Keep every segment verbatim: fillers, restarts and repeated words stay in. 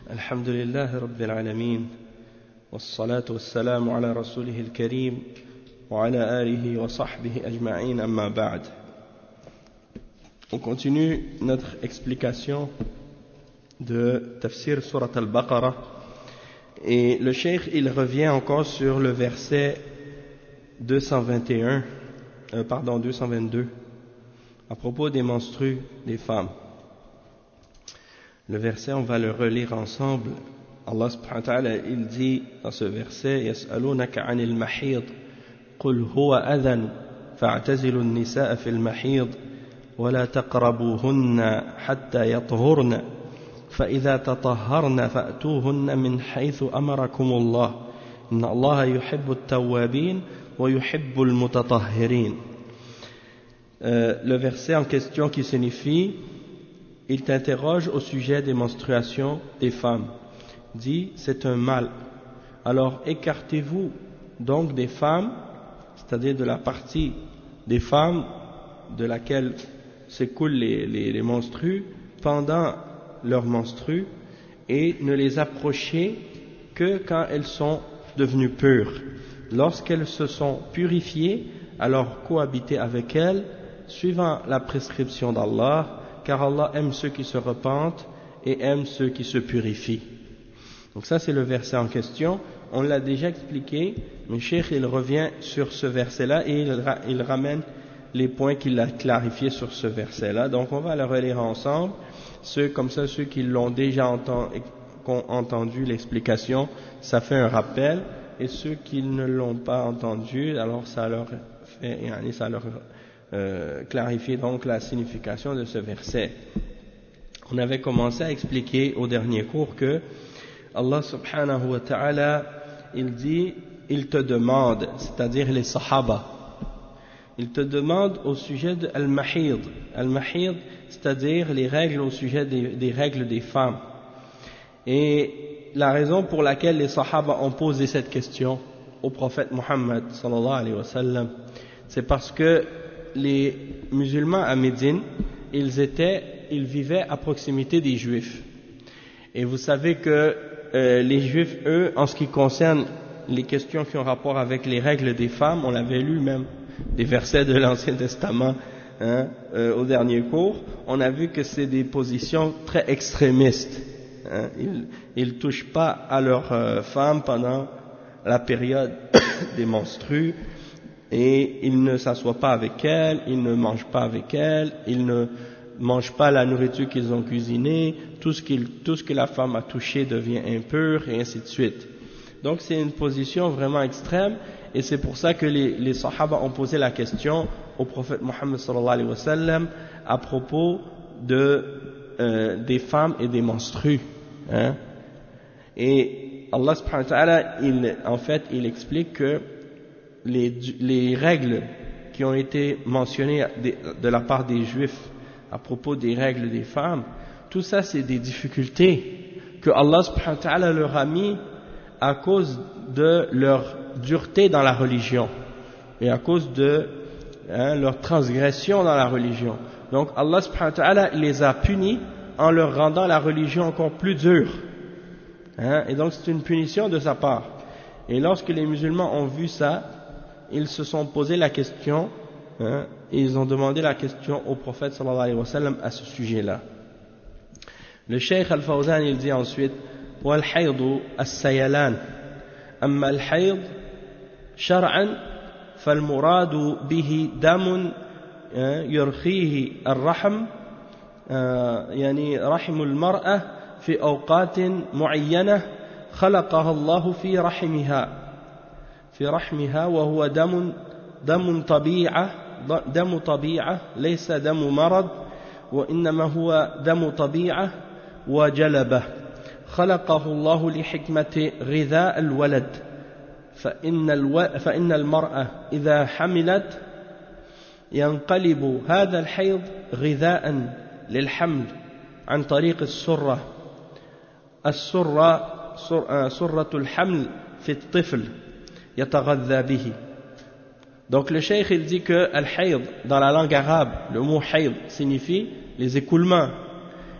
الحمد لله رب العالمين والصلاة والسلام على رسوله الكريم وعلى آله وصحبه أجمعين أما بعد. On continue notre explication de Tafsir Surat al-Baqarah et le cheikh il revient encore sur le verset deux cent vingt et un, euh, pardon deux cent vingt-deux à propos des menstrues des femmes. Le verset, on va le relire ensemble. Allah subhanahu wa ta'ala, il dit dans ce verset, يَسْأَلُونَكَ عَنِ الْمَحِيضِ قُلْ هُوَ أَذًى فَاعْتَزِلُوا النِّسَاءَ فِي الْمَحِيضِ وَلَا تَقْرَبُوهُنَّ حَتَّى يَطْهُرْنَ فَإِذَا تَطَهَّرْنَ فَأْتُوهُنَّ مِنْ حَيْثُ أَمَرَكُمُ اللَّهُ إِنَّ اللَّهَ يُحِبُّ التَّوَّابِينَ وَيُحِبُّ الْمُتَطَهِّرِينَ. Euh, le verset en question qui signifie il t'interroge au sujet des menstruations des femmes. Dit, c'est un mal. Alors écartez-vous donc des femmes, c'est-à-dire de la partie des femmes de laquelle s'écoulent les, les, les menstrues, pendant leurs menstrues, et ne les approchez que quand elles sont devenues pures. Lorsqu'elles se sont purifiées, alors cohabitez avec elles, suivant la prescription d'Allah, car Allah aime ceux qui se repentent et aime ceux qui se purifient. Donc ça c'est le verset en question. On l'a déjà expliqué, mais Cheikh il revient sur ce verset-là et il, ra il ramène les points qu'il a clarifiés sur ce verset-là. Donc on va le relire ensemble. Ceux comme ça, ceux qui l'ont déjà entendu, qui ont entendu l'explication, ça fait un rappel. Et ceux qui ne l'ont pas entendu, alors ça leur fait, ça leur Euh, clarifier donc la signification de ce verset. On avait commencé à expliquer au dernier cours que Allah subhanahu wa ta'ala il dit, il te demande, c'est-à-dire les sahaba, il te demande au sujet de al-mahid, al-mahid c'est-à-dire les règles au sujet des, des règles des femmes. Et la raison pour laquelle les sahaba ont posé cette question au prophète Muhammad sallallahu alayhi wa sallam, c'est parce que les musulmans à Médine, ils étaient, ils vivaient à proximité des juifs. Et vous savez que euh, les juifs, eux, en ce qui concerne les questions qui ont rapport avec les règles des femmes, on l'avait lu même, des versets de l'Ancien Testament hein, euh, au dernier cours, on a vu que c'est des positions très extrémistes. Hein, ils ne touchent pas à leurs euh, femmes pendant la période des menstrues, et ils ne s'assoient pas avec elles, ils ne mangent pas avec elles, ils ne mangent pas la nourriture qu'ils ont cuisinée, tout ce, qu'il, tout ce que la femme a touché devient impur, et ainsi de suite. Donc c'est une position vraiment extrême, et c'est pour ça que les, les sahaba ont posé la question au prophète Muhammad sallallahu alayhi wa sallam à propos de, euh, des femmes et des menstrues. Hein. Et Allah subhanahu wa ta'ala, il, en fait, il explique que Les, les règles qui ont été mentionnées de, de la part des juifs à propos des règles des femmes, tout ça c'est des difficultés que Allah subhanahu wa ta'ala leur a mis à cause de leur dureté dans la religion et à cause de hein, leur transgression dans la religion. Donc Allah subhanahu wa ta'ala les a punis en leur rendant la religion encore plus dure. Hein, et donc c'est une punition de sa part. Et lorsque les musulmans ont vu ça, ils se sont posé la question hein, et ils ont demandé la question au prophète sallallahu alayhi wa sallam à ce sujet-là. Le cheikh al-Fawzan il dit ensuite وَالْحَيْضُ السَّيَلَانِ أَمَّا الْحَيْض شَرْعًا فَالْمُرَادُ بِهِ دَمٌ يُرْخِيهِ الرَّحْمُ يعني رحم المرأة في أوقات معينة خلقها الله في رحمها في رحمها وهو دم دم طبيعة دم طبيعة ليس دم مرض وإنما هو دم طبيعة وجلبة خلقه الله لحكمة غذاء الولد فإن, الو... فإن المرأة إذا حملت ينقلب هذا الحيض غذاء للحمل عن طريق السرة السرة سرة الحمل في الطفل يتغذى به. Donc le cheikh il dit que al-hayd dans la langue arabe, le mot hayd signifie les écoulements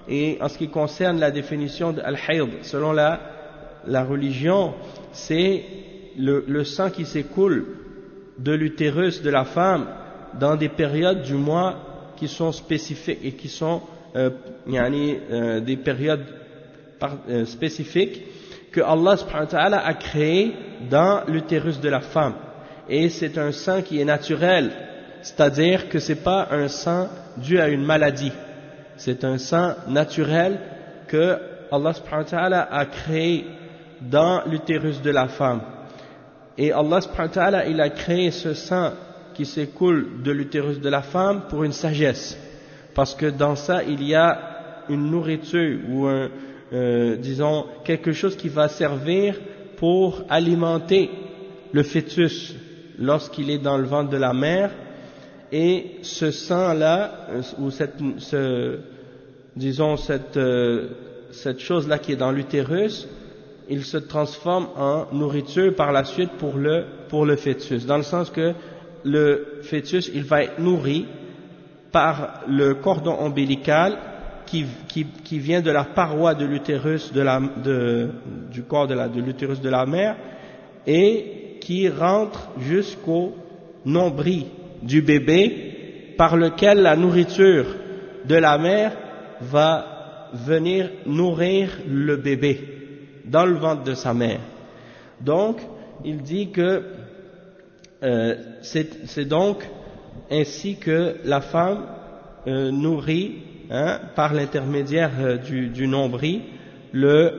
Et en ce qui concerne la définition de al-hayd, selon la, la religion, c'est le, le sang qui s'écoule de l'utérus de la femme dans des périodes du mois qui sont spécifiques et qui sont euh, yani, euh, des périodes par, euh, spécifiques que Allah subhanahu wa ta'ala a créé dans l'utérus de la femme. Et c'est un sang qui est naturel, c'est-à-dire que c'est pas un sang dû à une maladie. C'est un sang naturel que Allah subhanahu wa ta'ala a créé dans l'utérus de la femme. Et Allah subhanahu wa ta'ala, il a créé ce sang qui s'écoule de l'utérus de la femme pour une sagesse. Parce que dans ça, il y a une nourriture ou un, euh, disons, quelque chose qui va servir pour alimenter le fœtus lorsqu'il est dans le ventre de la mère. Et ce sang-là, ou cette, ce, disons, cette, euh, cette chose-là qui est dans l'utérus, il se transforme en nourriture par la suite pour le, pour le fœtus. Dans le sens que le fœtus, il va être nourri par le cordon ombilical qui, qui, qui vient de la paroi de l'utérus de la, de, du corps de, la, de l'utérus de la mère et qui rentre jusqu'au nombril du bébé par lequel la nourriture de la mère va venir nourrir le bébé dans le ventre de sa mère. Donc, il dit que euh, c'est, c'est donc ainsi que la femme euh, nourrit hein, par l'intermédiaire euh, du, du nombril le,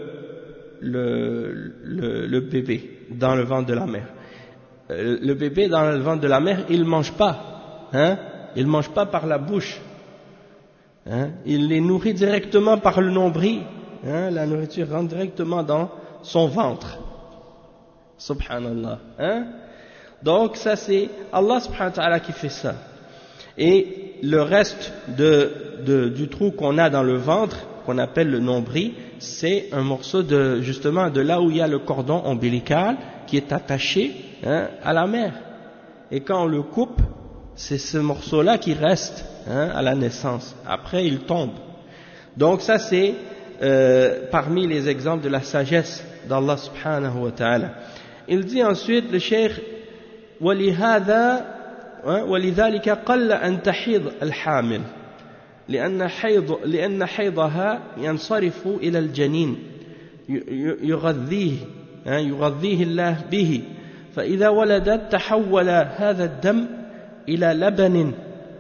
le, le, le bébé dans le ventre de la mère. Euh, le bébé dans le ventre de la mère, il ne mange pas, hein, il ne mange pas par la bouche, hein, il les nourrit directement par le nombril, hein, la nourriture rentre directement dans son ventre. Subhanallah. Hein? Donc ça c'est Allah subhanahu wa ta'ala qui fait ça. Et le reste de, de, du trou qu'on a dans le ventre, qu'on appelle le nombril, c'est un morceau de, justement, de là où il y a le cordon ombilical qui est attaché hein, à la mère. Et quand on le coupe, c'est ce morceau-là qui reste hein, à la naissance. Après, il tombe. Donc ça c'est euh, parmi les exemples de la sagesse d'Allah subhanahu wa ta'ala. Il dit ensuite, le cheikh, وَلِهَذَا وَلِذَلِكَ قَلَّ أَن تَحِيضَ الْحَامِلِ لأن حيض لأن حيضها ينصرف إلى الجنين يغذيه يغذيه الله به فإذا ولدت تحول هذا الدم إلى لبن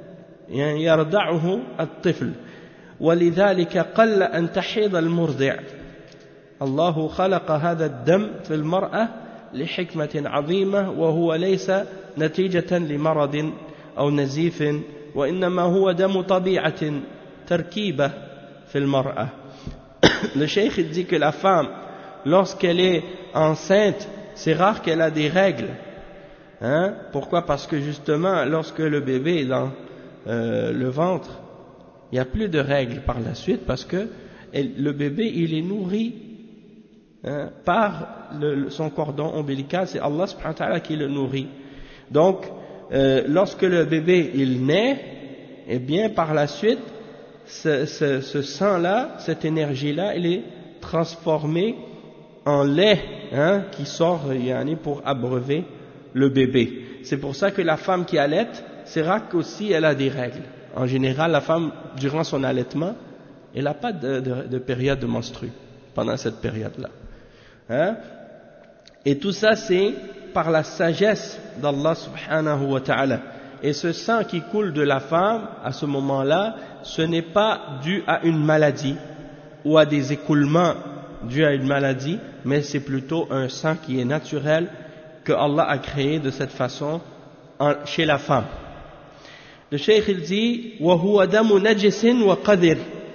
يرضعه الطفل ولذلك قل أن تحيض المرضع الله خلق هذا الدم في المرأة لحكمة عظيمة وهو ليس نتيجة لمرض أو نزيف وإنما هو دم طبيعة تركيبة في المرأة. Le cheikh dit que la femme, lorsqu'elle est enceinte, c'est rare qu'elle a des règles. Hein? Pourquoi? Parce que justement, lorsque le bébé est dans euh, le ventre, il n'y a plus de règles par la suite parce que elle, le bébé, il est nourri hein, par le, son cordon ombilical. C'est Allah subhanahu wa ta'ala qui le nourrit. Donc, Euh, lorsque le bébé il naît, eh bien par la suite, ce, ce, ce sang-là, cette énergie-là, elle est transformée en lait hein, qui sort yani, pour abreuver le bébé. C'est pour ça que la femme qui allaite, c'est rare qu'aussi elle a des règles. En général, la femme, durant son allaitement, elle n'a pas de, de, de période de menstrue pendant cette période-là. Hein? Et tout ça, c'est par la sagesse d'Allah subhanahu wa ta'ala. Et ce sang qui coule de la femme, à ce moment-là, ce n'est pas dû à une maladie ou à des écoulements dus à une maladie, mais c'est plutôt un sang qui est naturel que Allah a créé de cette façon en, chez la femme. Le cheikh il dit وَهُوَ دَمُ نَجِسٍ وَقَدِرٍ.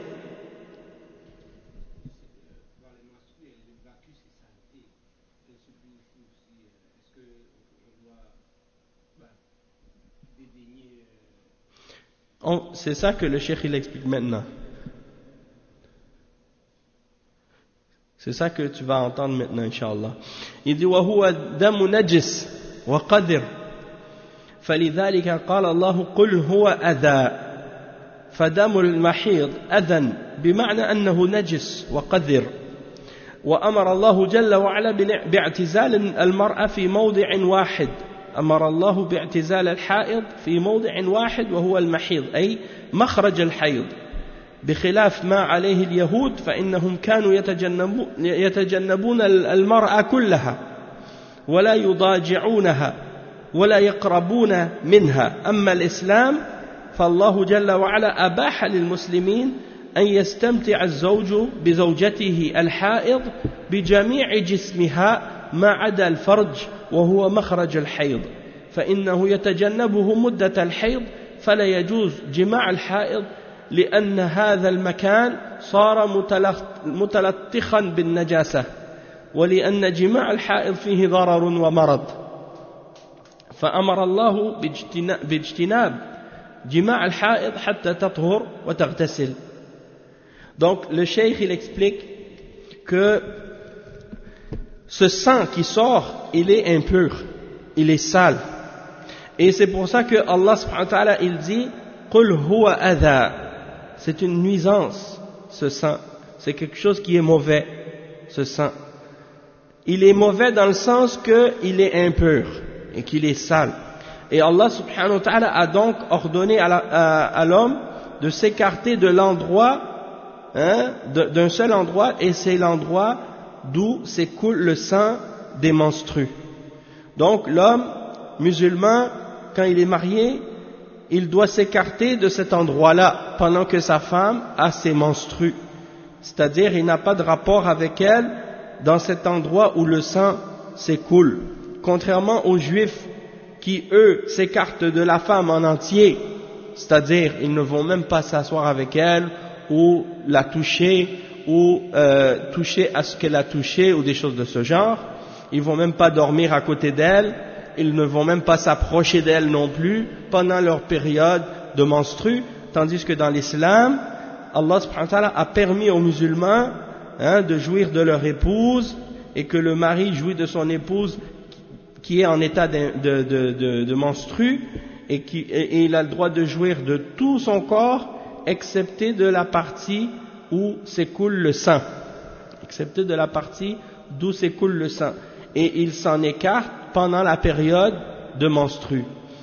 C'est ça que le cheikh il explique maintenant. C'est ça que tu vas entendre maintenant, Inch'Allah. Il dit وَهُوَ دَمُ نَجِسٍ وَقَدِرٍ فلذلك قال الله قل هو أذى فدم المحيض أذى بمعنى أنه نجس وقذر. وأمر الله جل وعلا باعتزال المرأة في موضع واحد. أمر الله باعتزال الحائض في موضع واحد وهو المحيض أي مخرج الحيض، بخلاف ما عليه اليهود فإنهم كانوا يتجنبون, يتجنبون المرأة كلها ولا يضاجعونها ولا يقربون منها. أما الإسلام فالله جل وعلا أباح للمسلمين أن يستمتع الزوج بزوجته الحائض بجميع جسمها ما عدا الفرج وهو مخرج الحيض، فإنه يتجنبه مدة الحيض فلا يجوز جماع الحائض، لأن هذا المكان صار متلطخا بالنجاسة، ولأن جماع الحائض فيه ضرر ومرض، فأمر الله باجتناب جماع الحائض حتى تطهر وتغتسل. Donc le cheikh il explique que ce sang qui sort il est impur, il est sale, et c'est pour ça que Allah subhanahu wa ta'ala il dit qul huwa adha, c'est une nuisance ce sang, c'est quelque chose qui est mauvais, ce sang il est mauvais dans le sens qu'il est impur et qu'il est sale, et Allah subhanahu wa ta'ala a donc ordonné à, la, à, à l'homme de s'écarter de l'endroit, hein, d'un seul endroit, et c'est l'endroit d'où s'écoule le sang des menstrues. Donc l'homme musulman, quand il est marié, il doit s'écarter de cet endroit-là pendant que sa femme a ses menstrues, c'est-à-dire il n'a pas de rapport avec elle dans cet endroit où le sang s'écoule, contrairement aux juifs qui eux s'écartent de la femme en entier, c'est-à-dire ils ne vont même pas s'asseoir avec elle ou la toucher ou euh, toucher à ce qu'elle a touché ou des choses de ce genre. Ils vont même pas dormir à côté d'elle, ils ne vont même pas s'approcher d'elle non plus pendant leur période de menstrues, tandis que dans l'islam Allah subhanahu wa ta'ala a permis aux musulmans, hein, de jouir de leur épouse, et que le mari jouit de son épouse qui est en état de, de, de, de, de menstrue, et, qui, et, et il a le droit de jouir de tout son corps excepté de la partie où s'écoule le sang, excepté de la partie d'où s'écoule le sang, et il s'en écarte pendant la période de menstrue,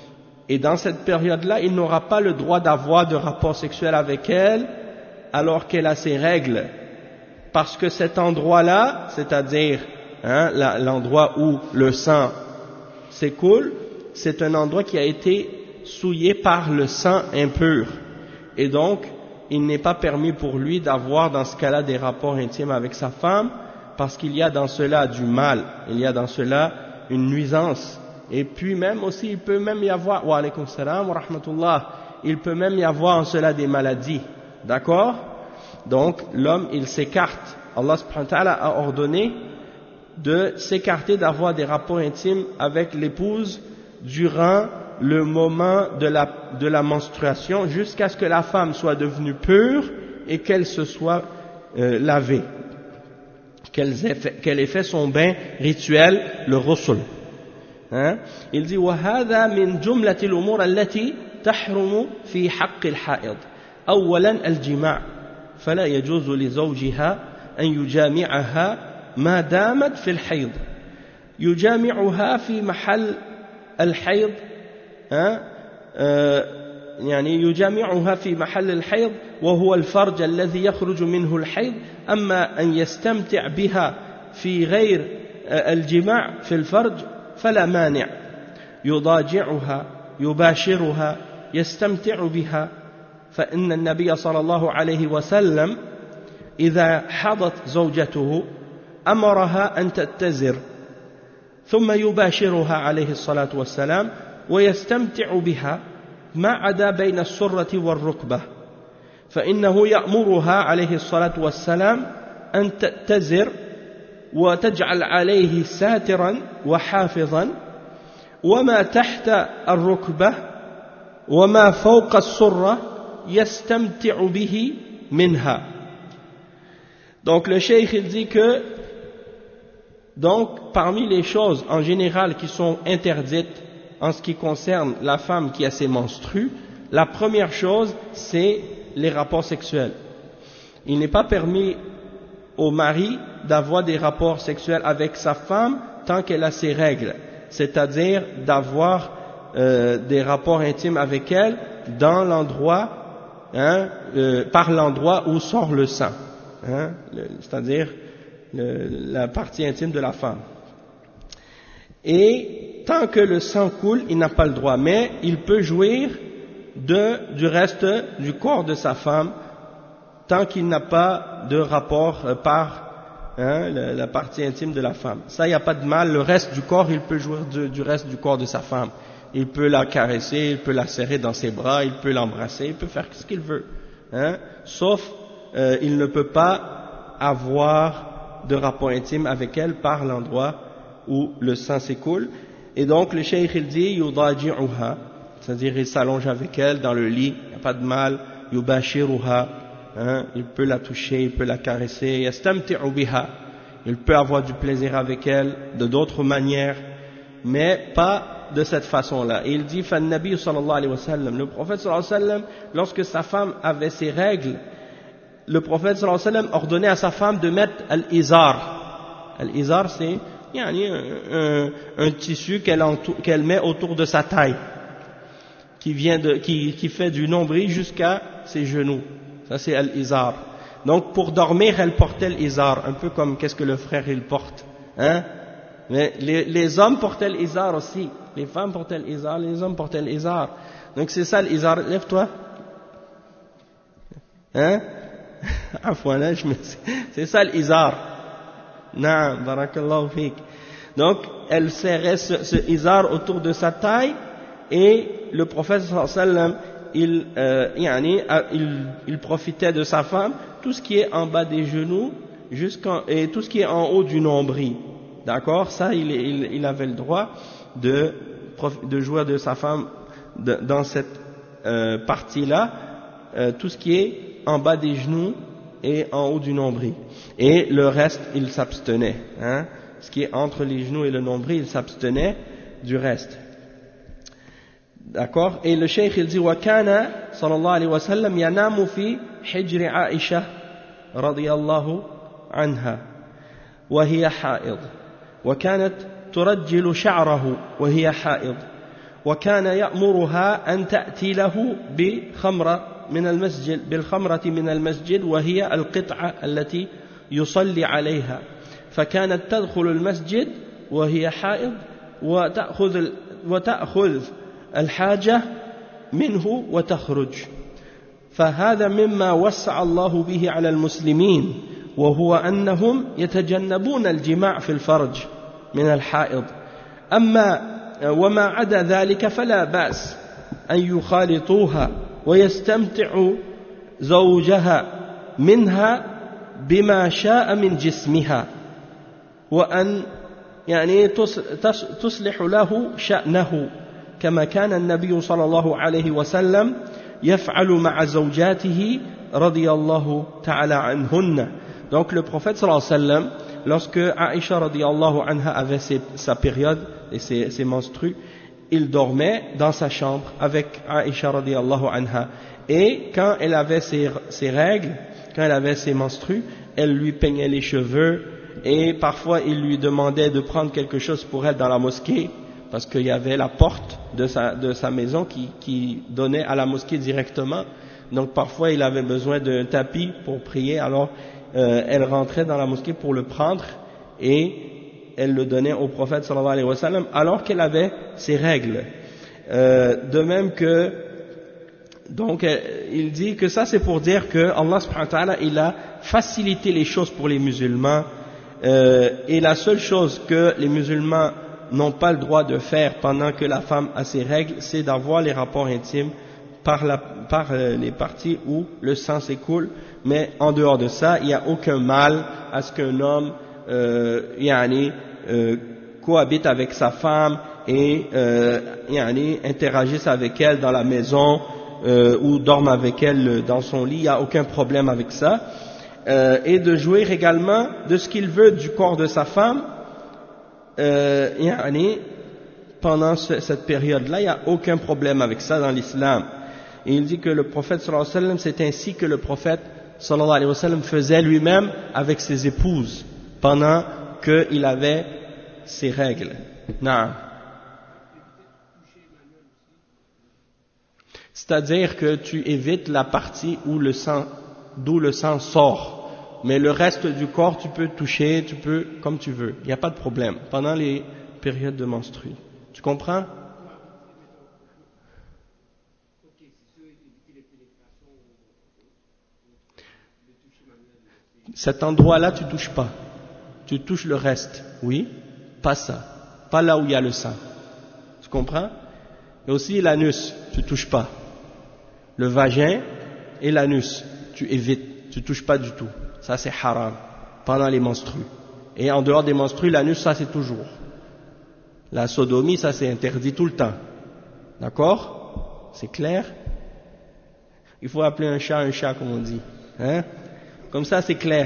et dans cette période-là il n'aura pas le droit d'avoir de rapport sexuel avec elle alors qu'elle a ses règles, parce que cet endroit-là, c'est-à-dire hein, l'endroit où le sang s'écoule, c'est un endroit qui a été souillé par le sang impur, et donc il n'est pas permis pour lui d'avoir dans ce cas-là des rapports intimes avec sa femme, parce qu'il y a dans cela du mal, il y a dans cela une nuisance, et puis même aussi il peut même y avoir, wa alaykum salam wa rahmatullah, il peut même y avoir en cela des maladies, d'accord? Donc l'homme il s'écarte, Allah subhanahu wa ta'ala a ordonné de s'écarter d'avoir des rapports intimes avec l'épouse durant le moment de la, de la menstruation, jusqu'à ce que la femme soit devenue pure et qu'elle se soit euh, lavée, qu'elle ait, fait, qu'elle ait fait son bain rituel, le ghusl. Hein? Il dit وهذا من جملة الأمور التي تحرم في حق الحائض. أولا الجماع، فلا يجوز لزوجها أن يجامعها ما دامت في الحيض، يجامعها في محل الحيض، يعني يجامعها في محل الحيض وهو الفرج الذي يخرج منه الحيض، أما أن يستمتع بها في غير الجماع في الفرج فلا مانع، يضاجعها يباشرها يستمتع بها، فإن النبي صلى الله عليه وسلم إذا حضت زوجته أمرها أن تتزر ثم يباشرها عليه الصلاة والسلام ويستمتع بها ما عدا بين السرة والركبة، فإنه يأمرها عليه الصلاة والسلام أن تتزر وتجعل عليه ساترا وحافظا، وما تحت الركبة وما فوق السرة يستمتع به منها. Donc le cheikh il dit que donc parmi les choses en général qui sont interdites en ce qui concerne la femme qui a ses menstrues, la première chose c'est les rapports sexuels. Il n'est pas permis au mari d'avoir des rapports sexuels avec sa femme tant qu'elle a ses règles, c'est-à-dire d'avoir euh, des rapports intimes avec elle dans l'endroit, hein, euh, par l'endroit où sort le sang, hein, le, c'est-à-dire le, la partie intime de la femme. Et tant que le sang coule, il n'a pas le droit, mais il peut jouir de, du reste du corps de sa femme tant qu'il n'a pas de rapport euh, par hein, la, la partie intime de la femme. Ça, il n'y a pas de mal. Le reste du corps, il peut jouir du, du reste du corps de sa femme. Il peut la caresser, il peut la serrer dans ses bras, il peut l'embrasser, il peut faire ce qu'il veut. Hein, sauf, euh, il ne peut pas avoir de rapport intime avec elle par l'endroit où le sang s'écoule. Et donc, le cheikh, il dit, yudaji'uha, c'est-à-dire il s'allonge avec elle dans le lit, il n'y a pas de mal, yubashiruha, hein, il peut la toucher, il peut la caresser, yastamti'u biha, il peut avoir du plaisir avec elle de d'autres manières, mais pas de cette façon-là. Et il dit, fan-nabi sallallahu alayhi wa sallam, le prophète sallallahu alayhi wa sallam, lorsque sa femme avait ses règles, le prophète sallallahu alayhi wa sallam ordonnait à sa femme de mettre al-izar. Al-izar, c'est yani, un, un, un tissu qu'elle, qu'elle met autour de sa taille, qui, vient de, qui, qui fait du nombril jusqu'à ses genoux. Ça, c'est al-izar. Donc, pour dormir, elle portait l'izar, un peu comme qu'est-ce que le frère il porte. Hein? Mais les, les hommes portaient l'izar aussi. Les femmes portaient l'izar, les hommes portaient l'izar. Donc, c'est ça l'izar. Lève-toi. Hein? C'est ça l'izar. Naam, barakallahu fik. Donc, elle serrait ce, ce izar autour de sa taille et le prophète sallallahu alayhi wa sallam, il, euh, yani, il, il profitait de sa femme, tout ce qui est en bas des genoux jusqu'en, et tout ce qui est en haut du nombril. D'accord? Ça, il, il, il avait le droit de, de jouir de sa femme de, dans cette euh, partie-là, euh, tout ce qui est en bas des genoux et en haut du nombril. Et le reste, il s'abstenait. Hein? Ce qui est entre les genoux et le nombril, il s'abstenait du reste. D'accord? Et le cheikh, il dit, وَكَانَ صلى الله عليه وسلم ينام في حجر عائشة رضي الله عنها وهي حائض وكانت ترجل شعره وهي حائض وكان يأمرها أن تأتي له بخمرة من المسجد بالخمرة من المسجد وهي القطعة التي يصلي عليها فكانت تدخل المسجد وهي حائض وتأخذ وتأخذ الحاجة منه وتخرج فهذا مما وسع الله به على المسلمين وهو أنهم يتجنبون الجماع في الفرج من الحائض أما وما عدا ذلك فلا بأس أن يخالطوها ويستمتع زوجها منها بما شاء من جسمها وأن يعني تصلح له شأنه كما كان النبي صلى الله عليه وسلم يفعل مع زوجاته رضي الله تعالى عنهن. Donc le prophète sallallahu alayhi wa sallam, lorsque Aïcha radiyallahu anha avait ses, sa période et ses, ses menstrues, il dormait dans sa chambre avec Aïcha radiyallahu anha. Et quand elle avait ses, ses règles, quand elle avait ses menstrues, elle lui peignait les cheveux et parfois il lui demandait de prendre quelque chose pour elle dans la mosquée parce qu'il y avait la porte de sa, de sa maison qui, qui donnait à la mosquée directement. Donc parfois il avait besoin d'un tapis pour prier, alors euh, elle rentrait dans la mosquée pour le prendre et elle le donnait au prophète sallallahu alayhi wa sallam alors qu'elle avait ses règles. Euh, de même que, donc euh, il dit que ça c'est pour dire que Allah subhanahu wa ta'ala il a facilité les choses pour les musulmans euh, et la seule chose que les musulmans n'ont pas le droit de faire pendant que la femme a ses règles, c'est d'avoir les rapports intimes par, la, par les parties où le sang s'écoule, mais en dehors de ça, il n'y a aucun mal à ce qu'un homme euh, yani, euh, cohabite avec sa femme et euh, yani, interagisse avec elle dans la maison euh, ou dorme avec elle dans son lit, il n'y a aucun problème avec ça. Euh, et de jouir également de ce qu'il veut du corps de sa femme, euh, yani, pendant ce, cette période-là, il n'y a aucun problème avec ça dans l'islam. Et il dit que le prophète sallallahu alayhi wa sallam, c'est ainsi que le prophète sallallahu alayhi wa sallam faisait lui-même avec ses épouses pendant qu'il avait ses règles. Naam. C'est-à-dire que tu évites la partie où le sang, d'où le sang sort. Mais le reste du corps, tu peux toucher, tu peux, comme tu veux. Il n'y a pas de problème. Pendant les périodes de menstrues. Tu comprends? Cet endroit-là, tu touches pas. Tu touches le reste. Oui? Pas ça. Pas là où il y a le sang. Tu comprends? Et aussi l'anus, tu touches pas. Le vagin et l'anus, tu évites, tu touches pas du tout. Ça c'est haram, pendant les menstrues. Et en dehors des menstrues, l'anus, ça c'est toujours. La sodomie, ça c'est interdit tout le temps. D'accord? C'est clair? Il faut appeler un chat un chat, comme on dit. Hein? Comme ça c'est clair.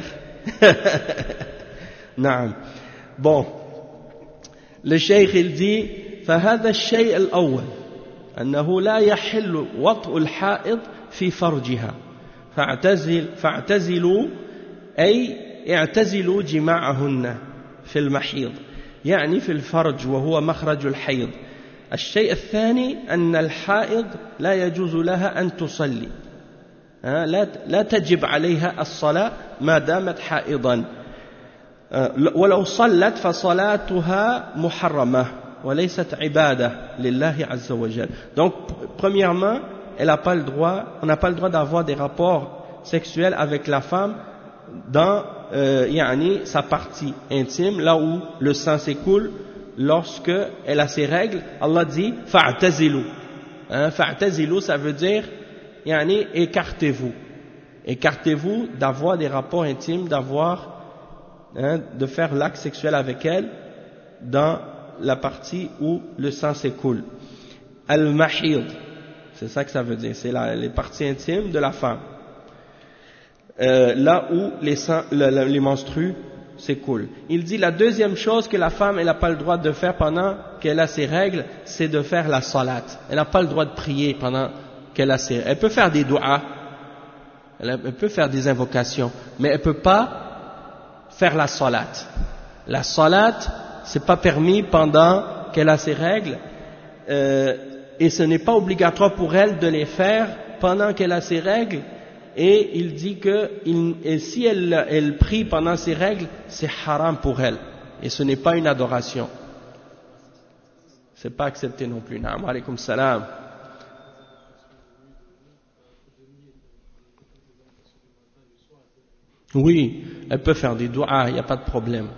Naam. Bon. Le cheikh il dit, فهذا الشيء الأول أنه لا يحل وطء الحائض في فرجها فاعتزل فاعتزلوا أي اعتزلوا جماعهن في المحيض يعني في الفرج وهو مخرج الحيض. الشيء الثاني أن الحائض لا يجوز لها أن تصلي لا لا تجب عليها الصلاة ما دامت حائضا ولو صلت فصلاتها محرمة وليست عبادة لله عز وجل. Donc premièrement, elle n'a pas le droit, on n'a pas le droit d'avoir des rapports sexuels avec la femme dans euh, yani, sa partie intime, là où le sang s'écoule, lorsque elle a ses règles. Allah dit fa'tazilu. Hein, fa'tazilu, ça veut dire yani, écartez-vous. Écartez-vous d'avoir des rapports intimes, d'avoir, hein, de faire l'acte sexuel avec elle dans la partie où le sang s'écoule. Al-mahid, c'est ça que ça veut dire, c'est la, les parties intimes de la femme. Euh, là où les, sang, le, le, les menstrues s'écoulent. Il dit la deuxième chose que la femme n'a pas le droit de faire pendant qu'elle a ses règles, c'est de faire la salat. Elle n'a pas le droit de prier pendant qu'elle a ses règles. Elle peut faire des du'as, elle, elle peut faire des invocations, mais elle ne peut pas faire la salat. La salat, c'est pas permis pendant qu'elle a ses règles, euh, et ce n'est pas obligatoire pour elle de les faire pendant qu'elle a ses règles. Et il dit que il, et si elle, elle prie pendant ses règles, c'est haram pour elle, et ce n'est pas une adoration. C'est pas accepté non plus. Naam, alaykoum salam. Oui, elle peut faire des du'as, il n'y a pas de problème.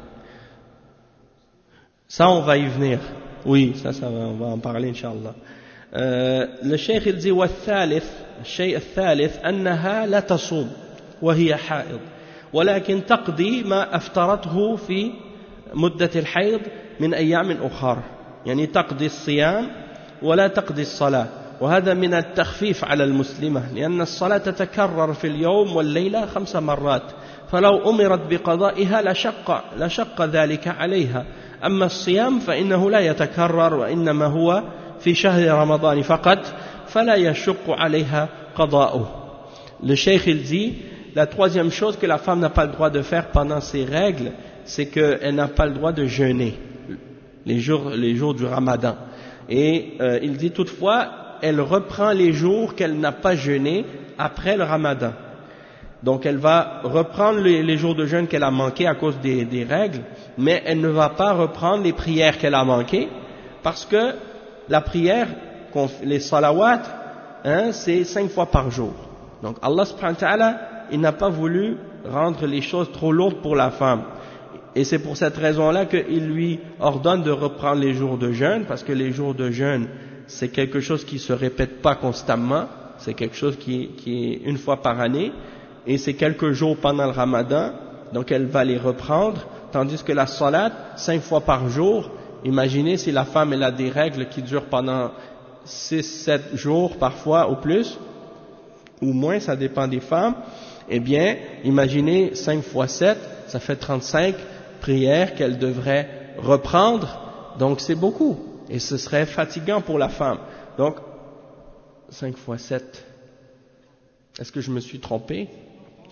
Ça, on va y venir. Oui, ça, ça va, on va en parler, Inch'Allah. Euh, le cheikh, il dit, والثالث, الشيء الثالث, أنها لا تصوم وهي حائض ولكن تقضي ما أفطرته في مدة الحيض من أيام أخرى. يعني تقضي الصيام ولا تقضي الصلاة. وهذا من التخفيف على المسلمة لأن الصلاة تتكرر في اليوم والليلة خمس مرات فلو أمرت بقضائها لشق, لشق ذلك عليها. أما الصيام فإنه لا يتكرر وإنما هو في شهر رمضان فقط فلا يشق عليها قضاؤه. Le cheikh il dit, la troisième chose que la femme n'a pas le droit de faire pendant ses règles, c'est qu'elle n'a pas le droit de jeûner les jours, les jours du ramadan. Et euh, il dit toutefois, elle reprend les jours qu'elle n'a pas jeûné après le ramadan. Donc elle va reprendre les, les jours de jeûne qu'elle a manqués à cause des, des règles, mais elle ne va pas reprendre les prières qu'elle a manquées, parce que la prière, les salawats, hein, c'est cinq fois par jour. Donc Allah subhanahu wa ta'ala, il n'a pas voulu rendre les choses trop lourdes pour la femme. Et c'est pour cette raison-là qu'il lui ordonne de reprendre les jours de jeûne, parce que les jours de jeûne, c'est quelque chose qui ne se répète pas constamment, c'est quelque chose qui, qui est une fois par année, et c'est quelques jours pendant le ramadan, donc elle va les reprendre, tandis que la salat, cinq fois par jour, imaginez si la femme elle a des règles qui durent pendant six, sept jours parfois ou plus, ou moins, ça dépend des femmes, eh bien, imaginez cinq fois sept, ça fait trente-cinq prières qu'elle devrait reprendre, donc c'est beaucoup, et ce serait fatigant pour la femme. Donc, cinq fois sept, est-ce que je me suis trompé?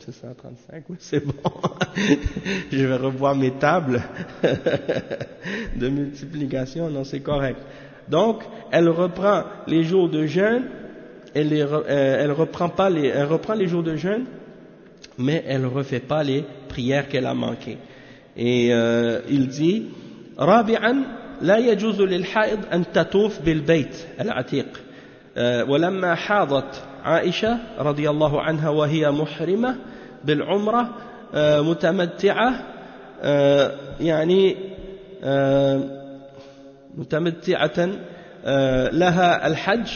six cent trente-cinq, oui, c'est bon. Je vais revoir mes tables de multiplication, non, c'est correct. Donc, elle reprend les jours de jeûne, elle, les, euh, elle reprend pas les, elle reprend les jours de jeûne, mais elle ne refait pas les prières qu'elle a manquées. Et euh, il dit, رابعا لا يجوز للحائض أن تطوف بالبيت العتيق ولما حاضت عائشة رضي الله عنها وهي محرمة بالعمرة متمتعة يعني متمتعة لها الحج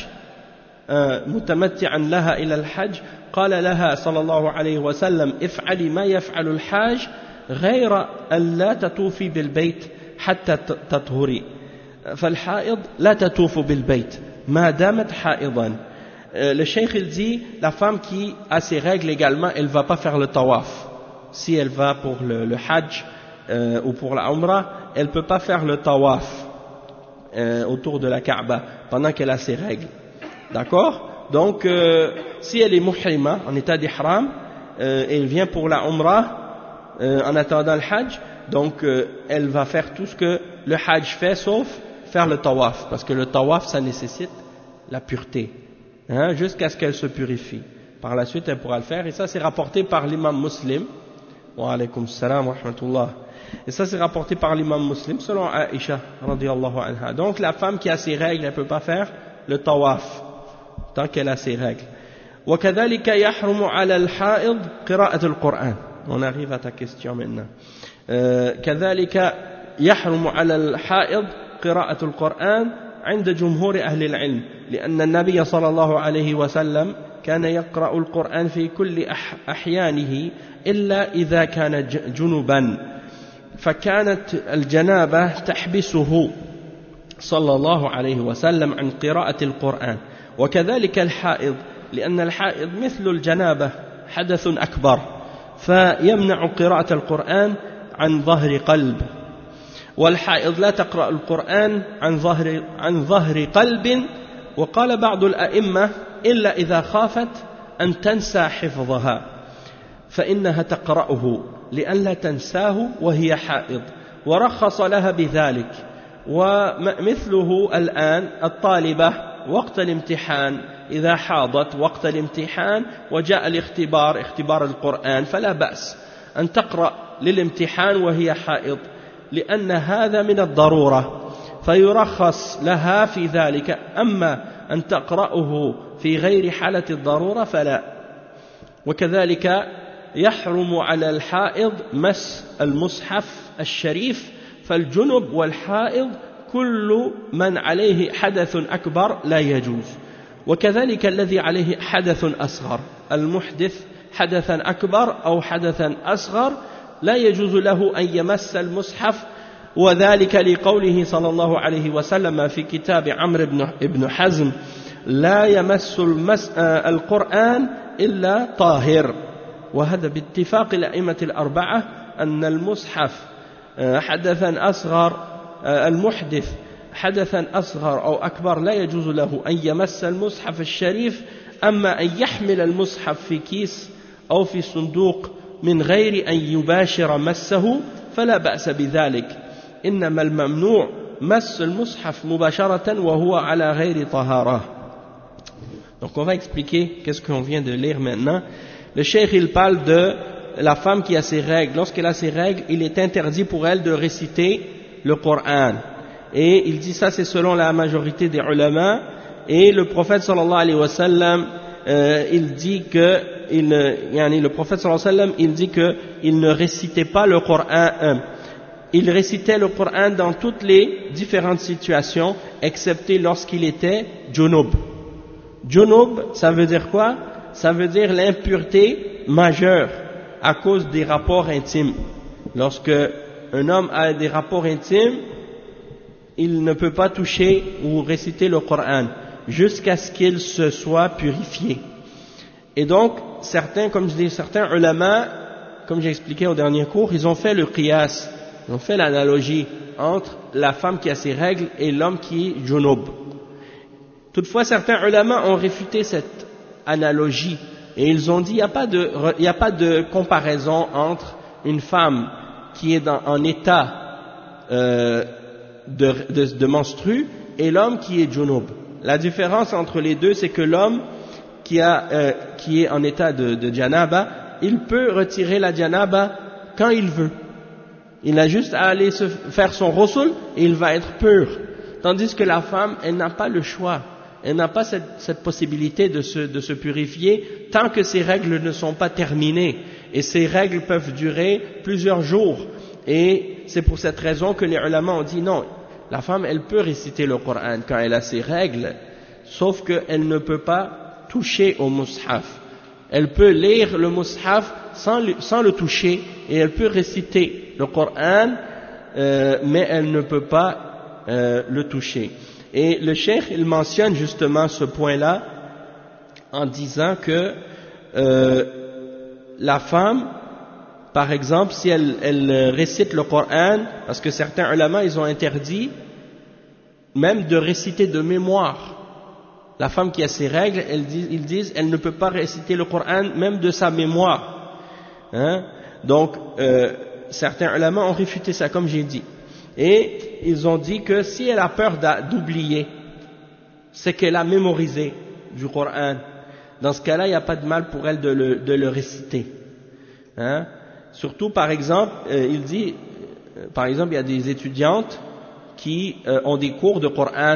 متمتعا لها إلى الحج قال لها صلى الله عليه وسلم افعلي ما يفعل الحاج غير أن لا تطوفي بالبيت حتى تطهري فالحائض لا تطوف بالبيت ما دامت حائضا. Le cheikh il dit la femme qui a ses règles également elle ne va pas faire le tawaf. Si elle va pour le, le hajj euh, ou pour la umrah elle ne peut pas faire le tawaf euh, autour de la Kaaba pendant qu'elle a ses règles. D'accord? Donc euh, si elle est muhrima en état d'ihram euh, et elle vient pour la umrah euh, en attendant le hajj, donc euh, elle va faire tout ce que le hajj fait sauf faire le tawaf parce que le tawaf ça nécessite la pureté hein, jusqu'à ce qu'elle se purifie. Par la suite elle pourra le faire et ça c'est rapporté par l'imam Muslim. Wa alaykum salam wa rahmatullah. Et ça c'est rapporté par l'imam Muslim selon Aïcha radiyallahu anha. Donc la femme qui a ses règles elle ne peut pas faire le tawaf tant qu'elle a ses règles. وكذلك يحرم على الحائض قراءة القرآن. On arrive à ta question maintenant. كذلك يحرم على الحائض قراءة القرآن عند جمهور أهل العلم لأن النبي صلى الله عليه وسلم كان يقرأ القرآن في كل أحيانه إلا إذا كان جنبا فكانت الجنابة تحبسه صلى الله عليه وسلم عن قراءة القرآن وكذلك الحائض لأن الحائض مثل الجنابة حدث أكبر فيمنع قراءة القرآن عن ظهر قلب والحائض لا تقرأ القرآن عن ظهر عن ظهر قلب وقال بعض الأئمة إلا إذا خافت أن تنسى حفظها فإنها تقرأه لئلا تنساه وهي حائض ورخص لها بذلك. ومثله الآن الطالبة وقت الامتحان إذا حاضت وقت الامتحان وجاء الاختبار اختبار القرآن فلا بأس أن تقرأ للامتحان وهي حائض لأن هذا من الضرورة فيرخص لها في ذلك أما أن تقرأه في غير حالة الضرورة فلا. وكذلك يحرم على الحائض مس المصحف الشريف فالجنب والحائض كل من عليه حدث أكبر لا يجوز وكذلك الذي عليه حدث أصغر المحدث حدثا أكبر أو حدثا أصغر لا يجوز له أن يمس المصحف وذلك لقوله صلى الله عليه وسلم في كتاب عمرو بن حزم لا يمس المس القرآن إلا طاهر وهذا باتفاق الأئمة الأربعة أن المصحف حدثا أصغر المحدث حدثا أصغر أو أكبر لا يجوز له أن يمس المصحف الشريف أما أن يحمل المصحف في كيس أو في صندوق من غير أن يباشر مسه فلا بأس بذلك إنما الممنوع مس المصحف مباشرة وهو على غير طهارة. Donc on va expliquer qu'est-ce qu'on vient de lire maintenant. Le cheikh il parle de la femme qui a ses règles. Lorsqu'elle a ses règles, il est interdit pour elle de réciter le Coran. Et il dit ça c'est selon la majorité des ulama. Et le prophète sallallahu alayhi wa sallam euh, il dit que il, yani, le prophète sallallahu alayhi wa sallam il dit que il ne récitait pas le Coran. Euh, il récitait le Coran dans toutes les différentes situations, excepté lorsqu'il était junub. Junub, ça veut dire quoi? Ça veut dire l'impureté majeure à cause des rapports intimes. Lorsque un homme a des rapports intimes, il ne peut pas toucher ou réciter le Coran jusqu'à ce qu'il se soit purifié. Et donc, certains, comme je dis, certains ulama, comme j'ai expliqué au dernier cours, ils ont fait le qiyas, ils ont fait l'analogie entre la femme qui a ses règles et l'homme qui est junub. Toutefois, certains ulama ont réfuté cette analogie Et ils ont dit, il n'y a pas de, il n'y a pas de comparaison entre une femme qui est dans, en état euh, de, de, de menstru et l'homme qui est junub. La différence entre les deux, c'est que l'homme qui, a, euh, qui est en état de, de janaba, il peut retirer la janaba quand il veut. Il a juste à aller se faire son ghusl et il va être pur. Tandis que la femme, elle n'a pas le choix. Elle n'a pas cette, cette possibilité de se, de se purifier tant que ses règles ne sont pas terminées. Et ces règles peuvent durer plusieurs jours. Et c'est pour cette raison que les ulama ont dit non, la femme, elle peut réciter le Coran quand elle a ses règles, sauf qu'elle ne peut pas toucher au mushaf. Elle peut lire le mushaf sans, sans le toucher et elle peut réciter le Coran, euh, mais elle ne peut pas euh, le toucher. Et le cheikh, il mentionne justement ce point-là en disant que euh, la femme, par exemple, si elle, elle récite le Coran, parce que certains ulama, ils ont interdit même de réciter de mémoire. La femme qui a ses règles, elle dit, ils disent, elle ne peut pas réciter le Coran même de sa mémoire. Hein? Donc, euh, certains ulama ont réfuté ça, comme j'ai dit. Et ils ont dit que si elle a peur d'oublier, c'est qu'elle a mémorisé du Coran. Dans ce cas-là, il n'y a pas de mal pour elle de le, de le réciter. Hein? Surtout, par exemple, euh, il dit, euh, par exemple, il y a des étudiantes qui euh, ont des cours de Coran.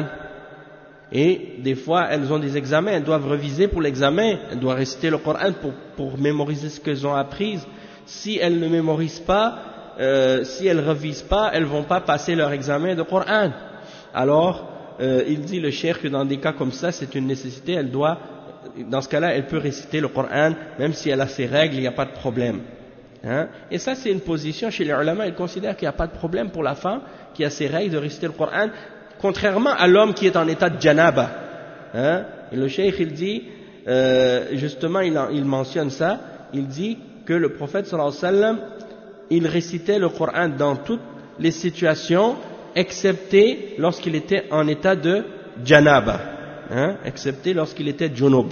Et des fois, elles ont des examens, elles doivent reviser pour l'examen, elles doivent réciter le Coran pour, pour mémoriser ce qu'elles ont appris. Si elles ne mémorisent pas, euh, si elles ne revisent pas, elles ne vont pas passer leur examen de Coran. Alors, euh, il dit le cheikh que dans des cas comme ça, c'est une nécessité, elle doit, dans ce cas-là, elle peut réciter le Coran, même si elle a ses règles, il n'y a pas de problème. Hein? Et ça, c'est une position chez les ulama, ils considèrent qu'il n'y a pas de problème pour la femme qui a ses règles de réciter le Coran, contrairement à l'homme qui est en état de janaba. Hein? Et le cheikh, il dit, euh, justement, il, en, il mentionne ça, il dit que le prophète sallallahu alayhi wa sallam, il récitait le Coran dans toutes les situations, excepté lorsqu'il était en état de janaba, hein? Excepté lorsqu'il était junub.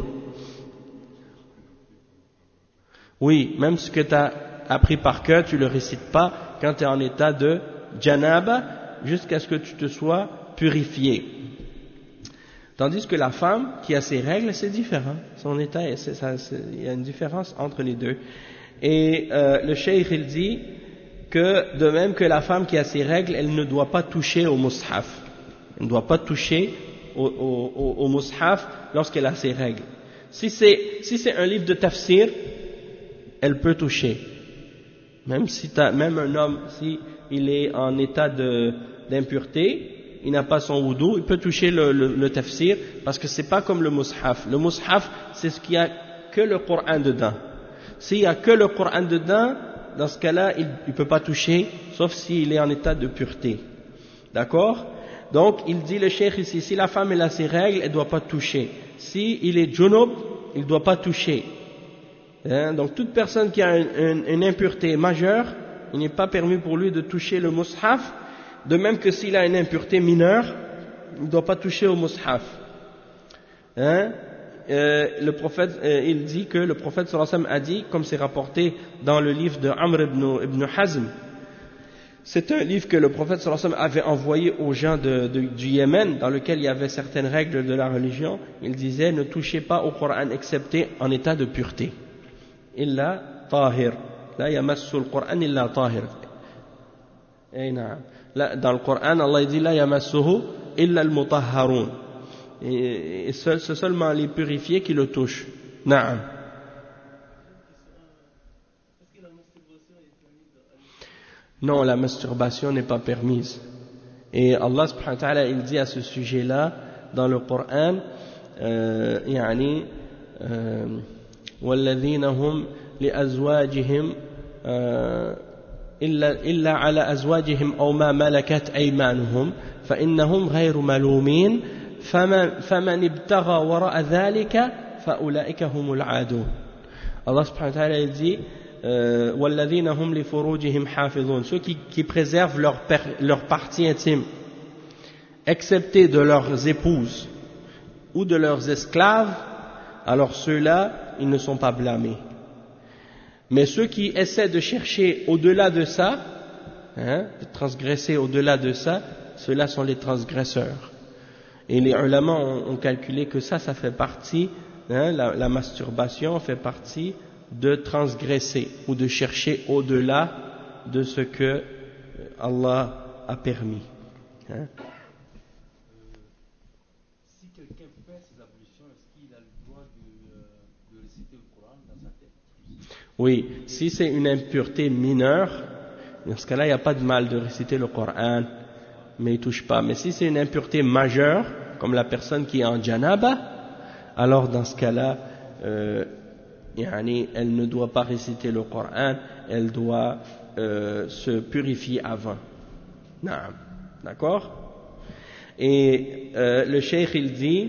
Oui, même ce que tu as appris par cœur, tu ne le récites pas quand tu es en état de janaba, jusqu'à ce que tu te sois purifié. Tandis que la femme qui a ses règles, c'est différent. Son état, c'est, ça, c'est, il y a une différence entre les deux. Et euh, le cheikh, il dit que de même que la femme qui a ses règles, elle ne doit pas toucher au mushaf. Elle ne doit pas toucher au, au, au, au mushaf lorsqu'elle a ses règles. Si c'est, si c'est un livre de tafsir, elle peut toucher. Même si t'as, même un homme, si il est en état de, d'impureté, il n'a pas son wudu, il peut toucher le, le, le tafsir, parce que c'est pas comme le mushaf. Le mushaf, c'est ce qu'il y a que le Coran dedans. S'il y a que le Coran dedans, dans ce cas-là, il ne peut pas toucher, sauf s'il est en état de pureté. D'accord? Donc, il dit le cheikh ici, si la femme elle a ses règles, elle ne doit pas toucher. Si il est junub, il ne doit pas toucher. Hein? Donc, toute personne qui a une, une, une impureté majeure, il n'est pas permis pour lui de toucher le mushaf, de même que s'il a une impureté mineure, il ne doit pas toucher au mushaf. Hein? Euh, le prophète, euh, il dit que le prophète sallallahu alayhi wa sallam a dit, comme c'est rapporté dans le livre de Amr ibn, ibn Hazm, c'est un livre que le prophète sallallahu alayhi wa sallam avait envoyé aux gens de, de, du Yémen, dans lequel il y avait certaines règles de la religion. Il disait, ne touchez pas au Coran excepté en état de pureté. Illa tahir. La yamassu al-Qur'an illa tahir. Dans le Coran, Allah dit, la yamassuhu illa al-mutahharun. Et c'est seulement les purifiés qui le touchent. Naam. Non, la masturbation n'est pas permise. Et Allah subhanahu wa ta'ala, il dit à ce sujet-là, dans le Coran, euh, يعني, euh, والذين هم لأزواجهم إلا إلا على أزواجهم أو ما ملكت أيمانهم فإنهم غير ملومين فمن, فمن ابتغى وراء ذلك فأولئك هم العادون. Allah subhanahu wa ta'ala il dit euh, وَالَّذِينَ هُمْ لِفُرُوجِهِمْ حَافِظُونَ, ceux qui, qui préservent leur, leur partie intime, excepté de leurs épouses ou de leurs esclaves, alors ceux-là, ils ne sont pas blâmés. Mais ceux qui essaient de chercher au-delà de ça, hein, de transgresser au-delà de ça, ceux-là sont les transgresseurs. Et les ulama ont, ont calculé que ça, ça fait partie, hein, la, la masturbation fait partie de transgresser ou de chercher au-delà de ce que Allah a permis. Hein. Si quelqu'un fait ces ablutions, est-ce qu'il a le droit de, de réciter le Coran dans sa tête? Oui, si c'est une impureté mineure, dans ce cas-là, il n'y a pas de mal de réciter le Coran, mais il ne touche pas. Mais si c'est une impureté majeure, comme la personne qui est en janaba, alors dans ce cas-là, euh, yani, elle ne doit pas réciter le Coran, elle doit euh, se purifier avant. Naam. D'accord? Et euh, le cheikh il dit,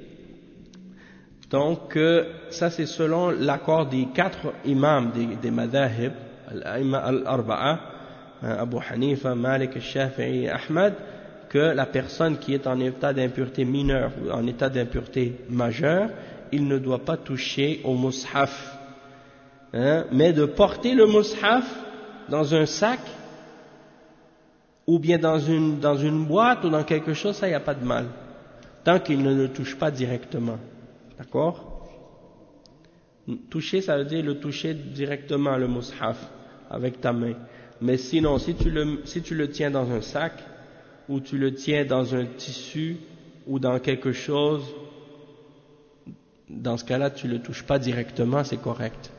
donc euh, ça c'est selon l'accord des quatre imams des, des madhahib, al-a'imma al-arba'a, Abu Hanifa, Malik, Shafi'i et Ahmad, que la personne qui est en état d'impureté mineure ou en état d'impureté majeure, il ne doit pas toucher au mushaf, hein, mais de porter le mushaf dans un sac ou bien dans une, dans une boîte ou dans quelque chose, ça il n'y a pas de mal, tant qu'il ne le touche pas directement. D'accord? Toucher, ça veut dire le toucher directement, le mushaf, avec ta main. Mais sinon, si tu le, si tu le tiens dans un sac, ou tu le tiens dans un tissu, ou dans quelque chose, dans ce cas-là, tu ne le touches pas directement, c'est correct.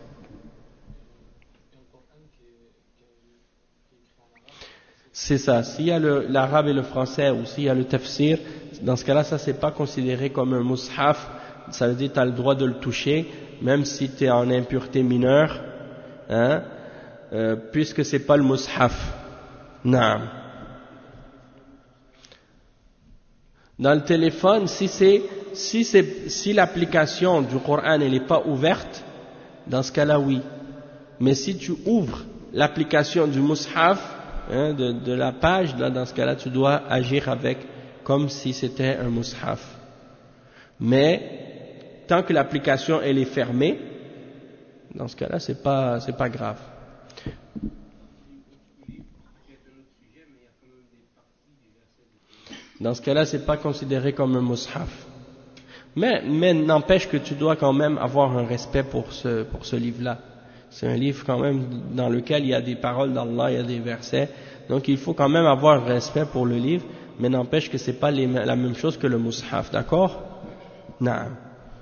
C'est ça. S'il y a l'arabe et le français, ou s'il y a le tafsir, dans ce cas-là, ça c'est pas considéré comme un mushaf, ça veut dire que tu as le droit de le toucher, même si tu es en impureté mineure, hein, euh, puisque c'est pas le mushaf. Naam. Dans le téléphone, si c'est, si c'est, si l'application du Coran elle n'est pas ouverte, dans ce cas-là, oui. Mais si tu ouvres l'application du mushaf, hein, de, de la page, là, dans ce cas-là, tu dois agir avec, comme si c'était un mushaf. Mais, tant que l'application elle est fermée, dans ce cas-là, c'est pas, c'est pas grave. Dans ce cas-là, c'est pas considéré comme un mushaf. Mais, mais n'empêche que tu dois quand même avoir un respect pour ce, pour ce livre-là. C'est un livre quand même dans lequel il y a des paroles d'Allah, il y a des versets. Donc il faut quand même avoir un respect pour le livre, mais n'empêche que c'est pas les, la même chose que le mushaf, d'accord? Naam.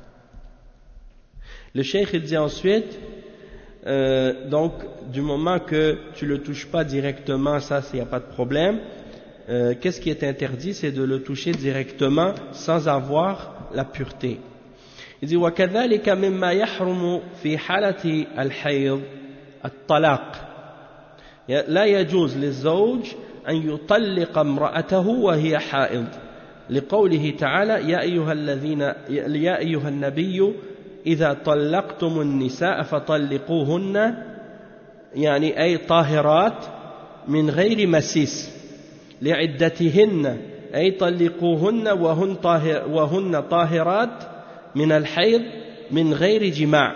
Le cheikh il dit ensuite, euh, donc du moment que tu le touches pas directement, ça, il n'y a pas de problème. Euh, qu'est-ce qui est interdit, c'est de le toucher directement sans avoir la pureté. Il dit وكذلك مما يحرم في حالة الحيض الطلاق لا يجوز للزوج أن يطلق امرأته وهي حائض لقوله تعالى يا أيها الذين يا أيها النبي إذا طلقتم النساء فطلقوهن يعني أي طاهرات من غير مسيس لعدتهن أي طلقوهن وهن, طاهر وهن طاهرات من الحيض من غير جماع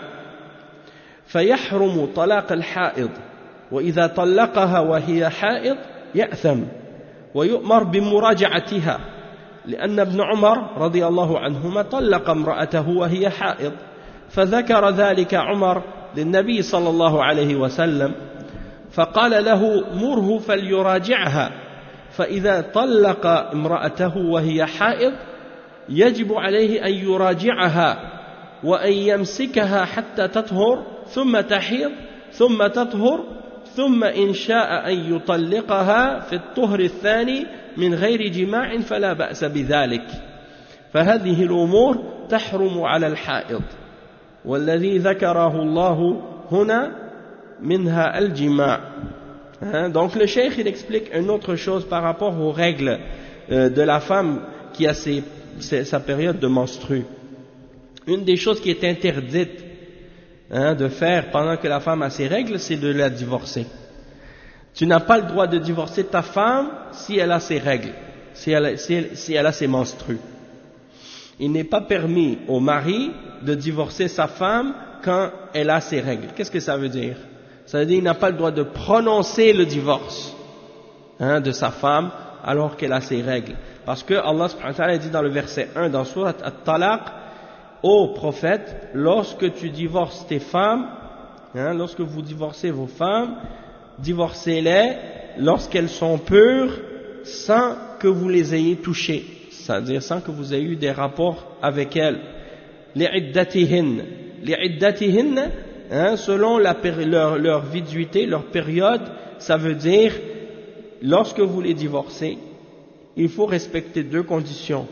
فيحرم طلاق الحائض وإذا طلقها وهي حائض يأثم ويؤمر بمراجعتها لأن ابن عمر رضي الله عنهما طلق امرأته وهي حائض فذكر ذلك عمر للنبي صلى الله عليه وسلم فقال له مره فليراجعها فإذا طلق امرأته وهي حائض يجب عليه أن يراجعها وأن يمسكها حتى تطهر ثم تحيض ثم تطهر ثم إن شاء أن يطلقها في الطهر الثاني من غير جماع فلا بأس بذلك فهذه الأمور تحرم على الحائض والذي ذكره الله هنا منها الجماع. Hein, donc le cheikh il explique une autre chose par rapport aux règles euh, de la femme qui a ses, ses, sa période de menstrue. Une des choses qui est interdite, hein, de faire pendant que la femme a ses règles, c'est de la divorcer. Tu n'as pas le droit de divorcer ta femme si elle a ses règles, si elle, si elle, si elle a ses menstrues. il n'est pas permis au mari de divorcer sa femme quand elle a ses règles. Qu'est-ce que ça veut dire? Ça veut dire qu'il n'a pas le droit de prononcer le divorce hein, de sa femme alors qu'elle a ses règles. Parce que Allah subhanahu wa ta'ala dit dans le verset un dans Surat At-Talaq, ô prophète, lorsque tu divorces tes femmes, hein, lorsque vous divorcez vos femmes, divorcez-les lorsqu'elles sont pures sans que vous les ayez touchées, c'est-à-dire sans que vous ayez eu des rapports avec elles. Li'iddatihin, li'iddatihin, hein, selon la, leur, leur viduité, leur période, ça veut dire lorsque vous les divorcez, il faut respecter deux conditions: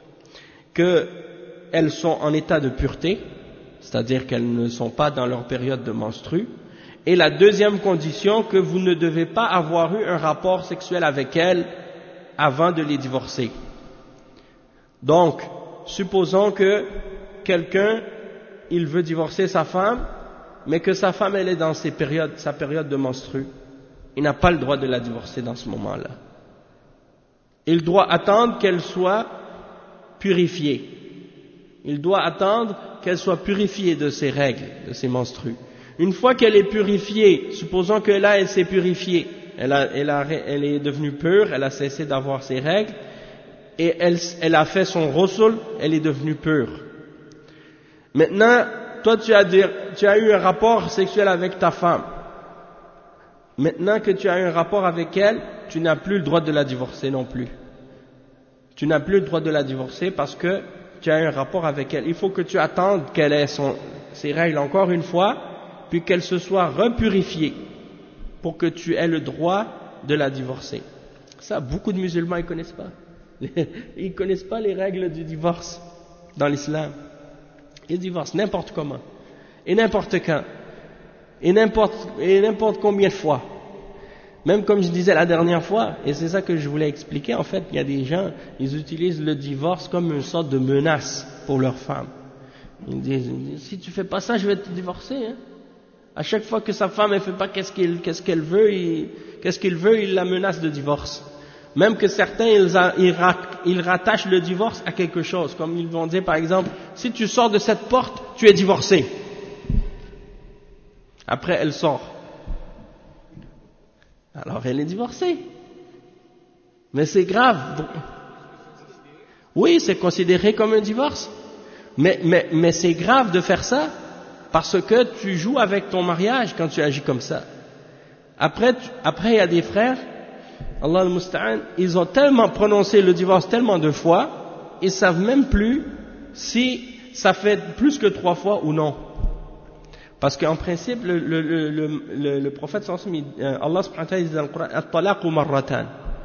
qu'elles sont en état de pureté, c'est-à-dire qu'elles ne sont pas dans leur période de menstru, et la deuxième condition, que vous ne devez pas avoir eu un rapport sexuel avec elles avant de les divorcer. Donc, supposons que quelqu'un, il veut divorcer sa femme, mais que sa femme, elle est dans ses périodes, sa période de menstru. Il n'a pas le droit de la divorcer dans ce moment-là. Il doit attendre qu'elle soit purifiée. Il doit attendre qu'elle soit purifiée de ses règles, de ses menstrues. Une fois qu'elle est purifiée, supposons que là, elle s'est purifiée, elle, a, elle, a, elle est devenue pure, elle a cessé d'avoir ses règles, et elle, elle a fait son ghusl, elle est devenue pure. Maintenant, toi, tu as, tu as eu un rapport sexuel avec ta femme. Maintenant que tu as eu un rapport avec elle, tu n'as plus le droit de la divorcer non plus. Tu n'as plus le droit de la divorcer parce que tu as eu un rapport avec elle. Il faut que tu attendes qu'elle ait son, ses règles encore une fois, puis qu'elle se soit repurifiée pour que tu aies le droit de la divorcer. Ça, beaucoup de musulmans ne connaissent pas. Ils ne connaissent pas les règles du divorce dans l'islam. Ils divorcent n'importe comment, et n'importe quand, et n'importe, et n'importe combien de fois. Même comme je disais la dernière fois, et c'est ça que je voulais expliquer, en fait, il y a des gens, ils utilisent le divorce comme une sorte de menace pour leurs femmes. Ils disent, si tu fais pas ça, je vais te divorcer. Hein. À chaque fois que sa femme ne fait pas qu'est-ce qu'il, qu'est-ce qu'elle veut, il, qu'est-ce qu'il veut, il la menace de divorce. Même que certains, ils, ils, ils rattachent le divorce à quelque chose, comme ils vont dire par exemple, si tu sors de cette porte, tu es divorcé. Après, elle sort. Alors, elle est divorcée. Mais c'est grave. Oui, c'est considéré comme un divorce. Mais, mais, mais c'est grave de faire ça, parce que tu joues avec ton mariage quand tu agis comme ça. Après, tu, après il y a des frères, Allah al-Musta'an, ils ont tellement prononcé le divorce tellement de fois, ils savent même plus si ça fait plus que trois fois ou non. Parce qu'en principe, le, le, le, le, le prophète sallallahu alayhi wa sallam, Allah subhanahu wa ta'ala dit dans le Coran, at-talaqu marratan,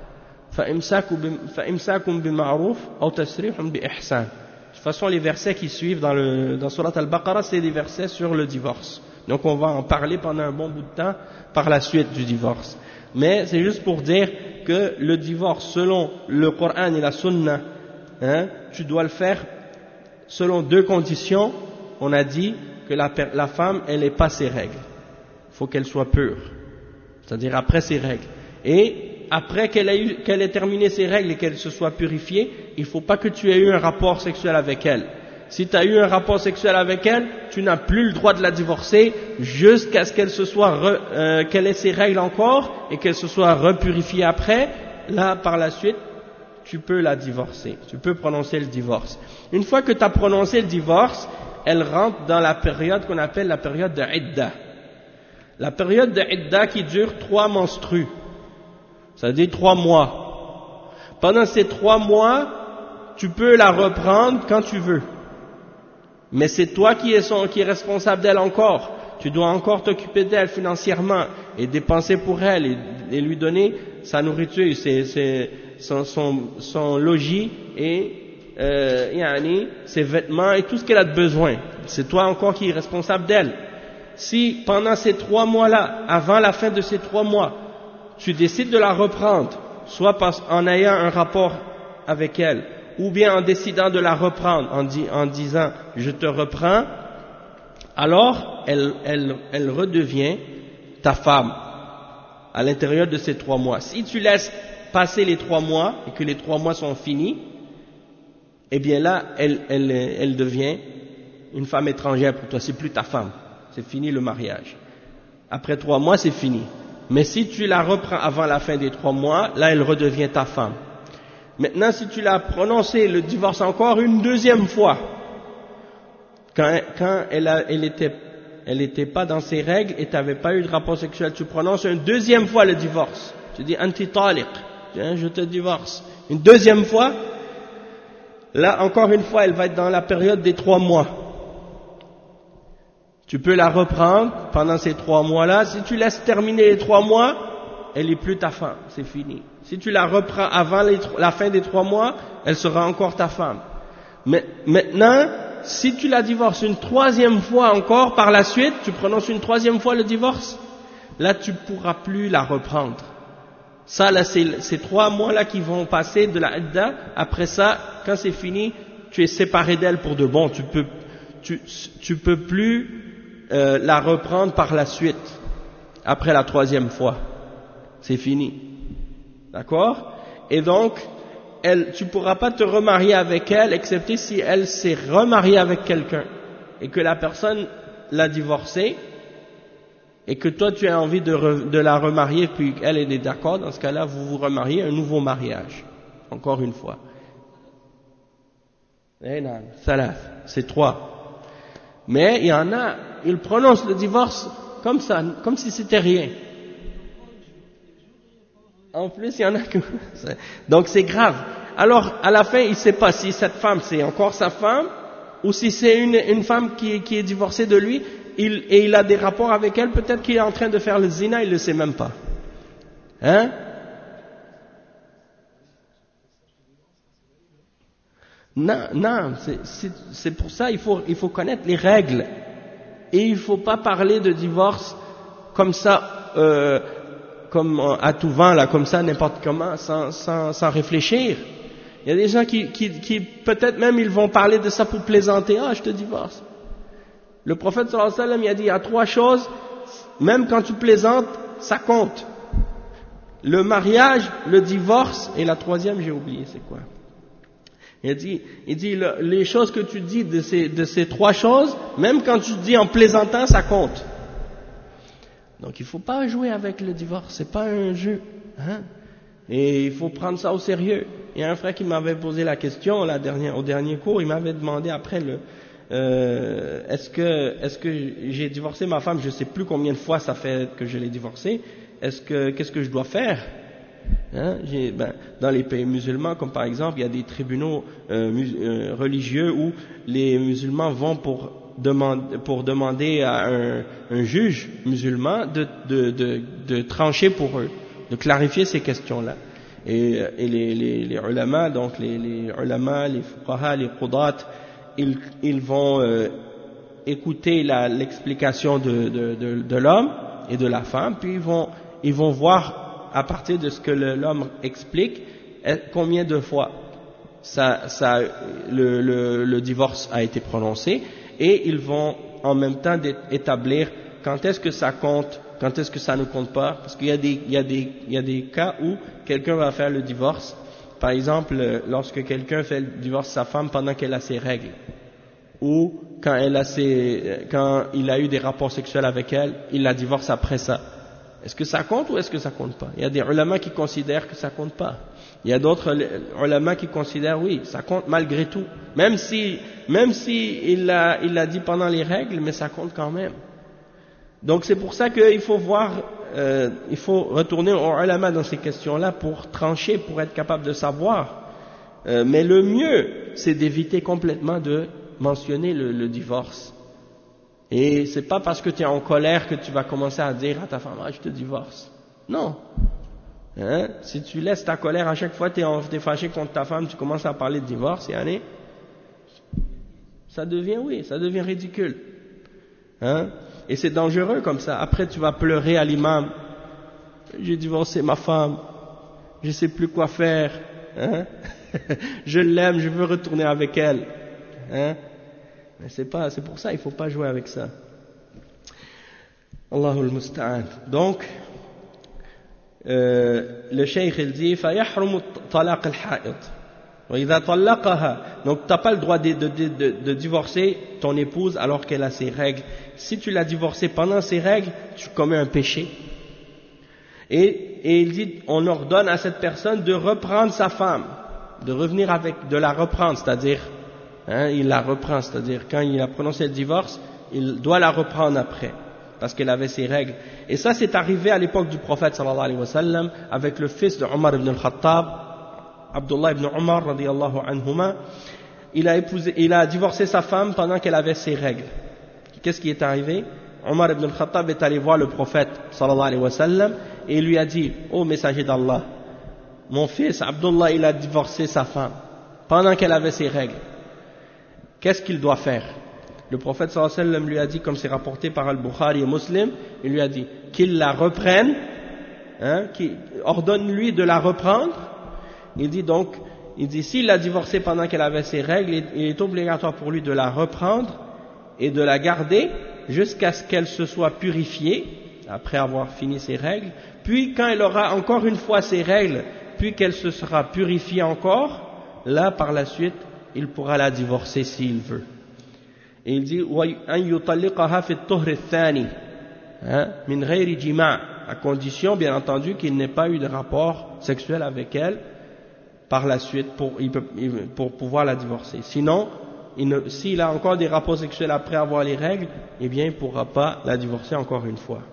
fa'imsakum bima'ruf, ou tasrihum bi ihsan. De toute façon, les versets qui suivent dans le, dans Surat al-Baqarah, c'est des versets sur le divorce. Donc on va en parler pendant un bon bout de temps par la suite du divorce. Mais c'est juste pour dire que le divorce, selon le Coran et la Sunna, hein, tu dois le faire selon deux conditions. On a dit que la, la femme, elle n'ait pas ses règles. Il faut qu'elle soit pure, c'est-à-dire après ses règles. Et après qu'elle ait, eu, qu'elle ait terminé ses règles et qu'elle se soit purifiée, il ne faut pas que tu aies eu un rapport sexuel avec elle. Si tu as eu un rapport sexuel avec elle, tu n'as plus le droit de la divorcer jusqu'à ce qu'elle se soit re, euh, qu'elle ait ses règles encore et qu'elle se soit repurifiée après. Là, par la suite, tu peux la divorcer. Tu peux prononcer le divorce. Une fois que tu as prononcé le divorce, elle rentre dans la période qu'on appelle la période de Idda. La période de Idda qui dure trois menstrues. Ça veut dire trois mois. Pendant ces trois mois, tu peux la reprendre quand tu veux. Mais c'est toi qui es, son, qui est responsable d'elle encore. Tu dois encore t'occuper d'elle financièrement et dépenser pour elle et, et lui donner sa nourriture, ses, ses, son, son, son logis et euh, yani, ses vêtements et tout ce qu'elle a de besoin. C'est toi encore qui es responsable d'elle. Si pendant ces trois mois-là, avant la fin de ces trois mois, tu décides de la reprendre, soit en ayant un rapport avec elle, ou bien en décidant de la reprendre, en, di, en disant « je te reprends », alors elle, elle, elle redevient ta femme à l'intérieur de ces trois mois. Si tu laisses passer les trois mois et que les trois mois sont finis, eh bien là, elle, elle, elle devient une femme étrangère pour toi, c'est plus ta femme, c'est fini le mariage. Après trois mois, c'est fini. Mais si tu la reprends avant la fin des trois mois, là, elle redevient ta femme. Maintenant, si tu l'as prononcé le divorce encore une deuxième fois, quand, quand elle, a, elle était, elle était pas dans ses règles et tu n'avais pas eu de rapport sexuel, tu prononces une deuxième fois le divorce. Tu dis anti taliq, je te divorce. Une deuxième fois, là, encore une fois, elle va être dans la période des trois mois. Tu peux la reprendre pendant ces trois mois-là. Si tu laisses terminer les trois mois, elle n'est plus ta femme, c'est fini. Si tu la reprends avant les, la fin des trois mois, elle sera encore ta femme. Mais maintenant, si tu la divorces une troisième fois encore par la suite, tu prononces une troisième fois le divorce, là tu ne pourras plus la reprendre. Ça, là, c'est ces trois mois-là qui vont passer de la idda. Après ça, quand c'est fini, tu es séparé d'elle pour de bon. Tu peux, tu, tu peux plus euh, la reprendre par la suite, après la troisième fois. C'est fini. D'accord? Et donc, elle, tu ne pourras pas te remarier avec elle, excepté si elle s'est remariée avec quelqu'un et que la personne l'a divorcée et que toi tu as envie de, re, de la remarier puis elle est d'accord. Dans ce cas-là, vous vous remariez, un nouveau mariage. Encore une fois. C'est trois. Mais il y en a, ils prononcent le divorce comme ça, comme si c'était rien. En plus, il y en a que... Donc c'est grave. Alors, à la fin, il ne sait pas si cette femme, c'est encore sa femme, ou si c'est une, une femme qui, qui est divorcée de lui, il, et il a des rapports avec elle, peut-être qu'il est en train de faire le zina, il ne le sait même pas. Hein? Non, non, c'est pour ça il faut, il faut connaître les règles. Et il ne faut pas parler de divorce comme ça... Euh, comme à tout vent, là, comme ça, n'importe comment, sans, sans, sans réfléchir. Il y a des gens qui, qui, qui peut-être même, ils vont parler de ça pour plaisanter. Ah, je te divorce. Le prophète sallallahu alayhi wa sallam, il a dit, il y a trois choses, même quand tu plaisantes, ça compte. Le mariage, le divorce, et la troisième, j'ai oublié, c'est quoi? Il dit, il dit le, les choses que tu dis de ces, de ces trois choses, même quand tu dis en plaisantant, ça compte. Donc il ne faut pas jouer avec le divorce, c'est pas un jeu, hein? Et il faut prendre ça au sérieux. Il y a un frère qui m'avait posé la question la dernière, au dernier cours, il m'avait demandé après le, euh, est-ce que, est-ce que j'ai divorcé ma femme, je ne sais plus combien de fois ça fait que je l'ai divorcée, est-ce que, qu'est-ce que je dois faire? Hein? Ben, dans les pays musulmans, comme par exemple, il y a des tribunaux euh, mus, euh, religieux où les musulmans vont pour Demande, pour demander à un, un juge musulman de, de, de, de trancher pour eux, de clarifier ces questions-là. Et, et les, les, les ulama, donc les, les ulama, les fuqaha, les qudat, ils, ils vont euh, écouter l'explication de, de, de, de l'homme et de la femme, puis ils vont, ils vont voir à partir de ce que l'homme explique combien de fois ça, ça, le, le, le divorce a été prononcé. Et ils vont en même temps établir quand est-ce que ça compte, quand est-ce que ça ne compte pas, parce qu'il y a des, il y a des, il y a des cas où quelqu'un va faire le divorce, par exemple lorsque quelqu'un fait le divorce de sa femme pendant qu'elle a ses règles, ou quand elle a ses, quand il a eu des rapports sexuels avec elle, il la divorce après ça. Est-ce que ça compte ou est-ce que ça compte pas? Il y a des ulama qui considèrent que ça compte pas. Il y a d'autres ulama qui considèrent oui, ça compte malgré tout. Même si, même si il l'a, il l'a dit pendant les règles, mais ça compte quand même. Donc c'est pour ça qu'il faut voir, euh, il faut retourner aux ulama dans ces questions-là pour trancher, pour être capable de savoir. Euh, mais le mieux, c'est d'éviter complètement de mentionner le, le divorce. Et c'est pas parce que tu es en colère que tu vas commencer à dire à ta femme, ah, je te divorce. Non. Hein? Si tu laisses ta colère à chaque fois que tu es fâché contre ta femme, tu commences à parler de divorce, et allez, ça devient, oui, ça devient ridicule. Hein? Et c'est dangereux comme ça. Après, tu vas pleurer à l'imam. J'ai divorcé ma femme. Je sais plus quoi faire. Hein? Je l'aime, je veux retourner avec elle. Hein? Mais c'est pas, c'est pour ça, il faut pas jouer avec ça. Allahul musta'an. Donc, euh, le cheikh il dit, فَيَحْرُمُ طَلَاقَ الْحَائِض. وإذا طلقها. Donc tu n'as pas le droit de, de, de, de, de divorcer ton épouse alors qu'elle a ses règles. Si tu l'as divorcée pendant ses règles, tu commets un péché. Et, et il dit, on ordonne à cette personne de reprendre sa femme, de revenir avec, de la reprendre, c'est-à-dire, hein, il la reprend, c'est-à-dire quand il a prononcé le divorce, il doit la reprendre après, parce qu'elle avait ses règles. Et ça, c'est arrivé à l'époque du prophète sallallahu alayhi wa sallam, avec le fils de Omar ibn al-Khattab, Abdullah ibn Omar radiyallahu anhuma. Il a épousé, il a divorcé sa femme pendant qu'elle avait ses règles. Qu'est-ce qui est arrivé? Omar ibn al-Khattab est allé voir le prophète sallallahu alayhi wa sallam et il lui a dit, ô messager d'Allah, mon fils Abdullah, il a divorcé sa femme pendant qu'elle avait ses règles. Qu'est-ce qu'il doit faire? Le prophète sallallahu alayhi wa sallam lui a dit, comme c'est rapporté par Al-Bukhari et Muslim, il lui a dit qu'il la reprenne, hein, qu'il ordonne-lui de la reprendre. Il dit donc, il dit s'il l'a divorcée pendant qu'elle avait ses règles, il est obligatoire pour lui de la reprendre et de la garder jusqu'à ce qu'elle se soit purifiée après avoir fini ses règles, puis quand elle aura encore une fois ses règles, puis qu'elle se sera purifiée encore, là par la suite il pourra la divorcer s'il veut. Et il dit an yutalliqaha fi at-tuhr ath-thani min ghayri jima', à condition bien entendu qu'il n'ait pas eu de rapport sexuel avec elle par la suite pour, il peut, pour pouvoir la divorcer. Sinon, s'il a encore des rapports sexuels après avoir les règles, eh bien il ne pourra pas la divorcer encore une fois.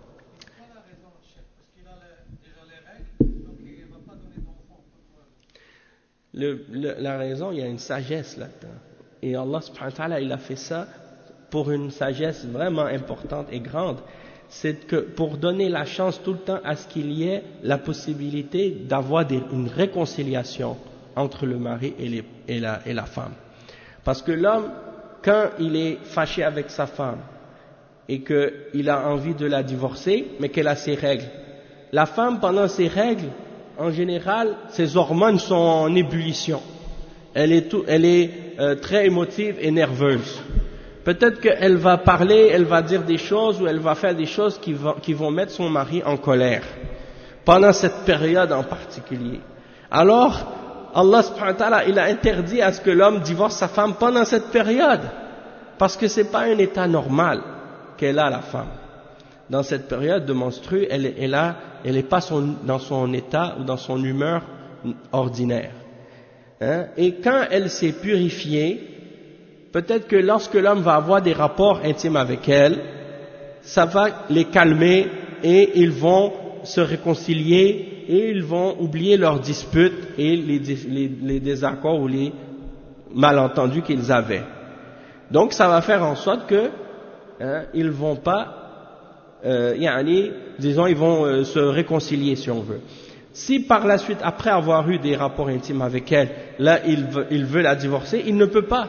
Le, le, la raison, il y a une sagesse là-dedans. Et Allah subhanahu wa ta'ala, il a fait ça pour une sagesse vraiment importante et grande. C'est que pour donner la chance tout le temps à ce qu'il y ait la possibilité d'avoir des, une réconciliation entre le mari et, les, et, la, et la femme. Parce que l'homme, quand il est fâché avec sa femme et qu'il a envie de la divorcer, mais qu'elle a ses règles, la femme pendant ses règles, en général, ses hormones sont en ébullition. Elle est, tout, elle est euh, très émotive et nerveuse. Peut-être qu'elle va parler, elle va dire des choses ou elle va faire des choses qui vont, qui vont mettre son mari en colère pendant cette période en particulier. Alors, Allah subhanahu wa ta'ala, il a interdit à ce que l'homme divorce sa femme pendant cette période, parce que c'est pas un état normal qu'elle a, la femme. Dans cette période de menstrue, elle, elle a, elle n'est pas son, dans son état ou dans son humeur ordinaire. Hein? Et quand elle s'est purifiée, peut-être que lorsque l'homme va avoir des rapports intimes avec elle, ça va les calmer et ils vont se réconcilier et ils vont oublier leurs disputes et les, les, les désaccords ou les malentendus qu'ils avaient. Donc ça va faire en sorte que hein, ils vont pas, euh, yani, disons, ils vont euh, se réconcilier si on veut. Si par la suite, après avoir eu des rapports intimes avec elle, là il veut, il veut la divorcer, il ne peut pas.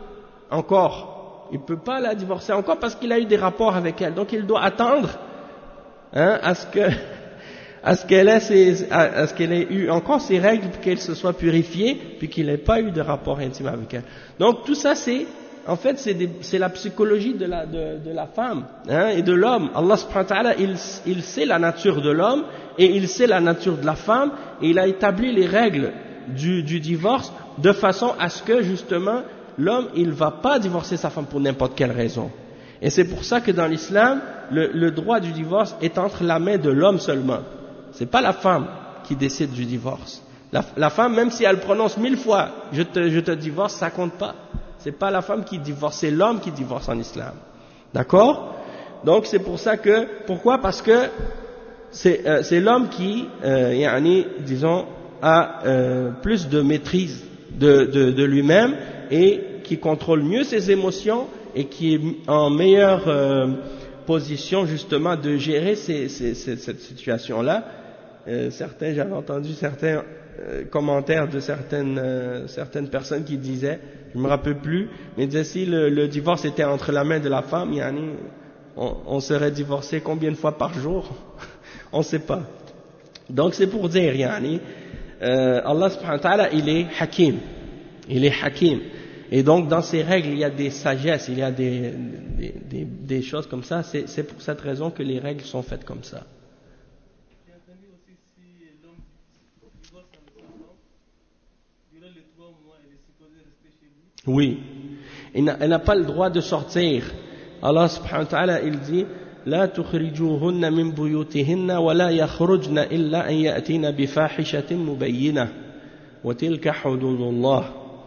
Encore, il ne peut pas la divorcer encore parce qu'il a eu des rapports avec elle. Donc il doit attendre hein, à ce que, à ce qu'elle ait, ses, à, à ce qu'elle ait eu encore ses règles, puis qu'elle se soit purifiée, puis qu'il n'ait pas eu de rapport intime avec elle. Donc tout ça, c'est, en fait, c'est, des, c'est la psychologie de la, de, de la femme hein, et de l'homme. Allah subhanahu wa ta'ala, il, il sait la nature de l'homme et il sait la nature de la femme et il a établi les règles du, du divorce de façon à ce que justement l'homme, il ne va pas divorcer sa femme pour n'importe quelle raison. Et c'est pour ça que dans l'islam, le, le droit du divorce est entre la main de l'homme seulement. C'est pas la femme qui décide du divorce. La, la femme, même si elle prononce mille fois « je te, je te divorce », ça compte pas. C'est pas la femme qui divorce, c'est l'homme qui divorce en islam. D'accord? Donc c'est pour ça que, pourquoi? Parce que c'est, euh, c'est l'homme qui, euh, yani, disons, a euh, plus de maîtrise de, de, de lui-même et qui contrôle mieux ses émotions et qui est en meilleure euh, position justement de gérer ces, ces, ces, cette situation-là. Euh, certains, j'avais entendu certains euh, commentaires de certaines, euh, certaines personnes qui disaient, je ne me rappelle plus, mais disaient si le, le divorce était entre la main de la femme, yani, on, on serait divorcé combien de fois par jour? On ne sait pas. Donc c'est pour dire, yani, euh, Allah subhanahu wa ta'ala, il est hakim. Il est hakim. Et donc dans ces règles, il y a des sagesses, il y a des, des, des, des choses comme ça. C'est, c'est pour cette raison que les règles sont faites comme ça. durant les trois mois, elle est supposée rester chez lui. Oui. Elle n'a pas le droit de sortir. Allah subhanahu wa ta'ala, il dit لا تخرجوهن من بيوتهن ولا يخرجن إلا أن يأتين بفاحشة مبينة وتلك حدود الله.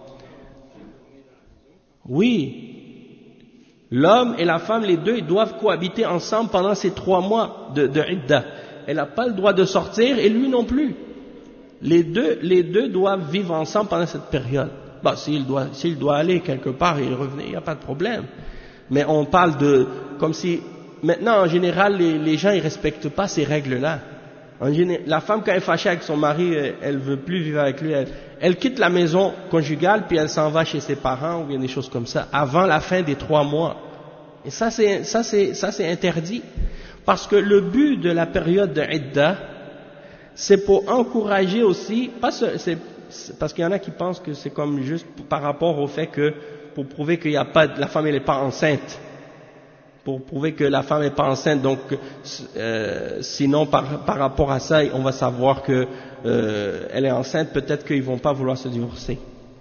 Oui, l'homme et la femme, les deux, ils doivent cohabiter ensemble pendant ces trois mois de, de idda. Elle n'a pas le droit de sortir et lui non plus. Les deux, les deux doivent vivre ensemble pendant cette période. Bah, s'il doit, s'il doit aller quelque part et revenir, il n'y a pas de problème. Mais on parle de, comme si, maintenant en général, les, les gens ils respectent pas ces règles-là. En général, la femme quand elle est fâchée avec son mari, elle, elle veut plus vivre avec lui, elle, elle quitte la maison conjugale puis elle s'en va chez ses parents ou bien des choses comme ça avant la fin des trois mois. Et ça c'est, ça c'est, ça c'est interdit parce que le but de la période de idda, c'est pour encourager aussi, pas ce, c'est, parce qu'il y en a qui pensent que c'est comme juste par rapport au fait que pour prouver qu'il y a pas, la femme elle n'est pas enceinte. Pour prouver que la femme n'est pas enceinte, donc euh, sinon par, par rapport à ça, on va savoir que euh, elle est enceinte, peut-être qu'ils vont pas vouloir se divorcer.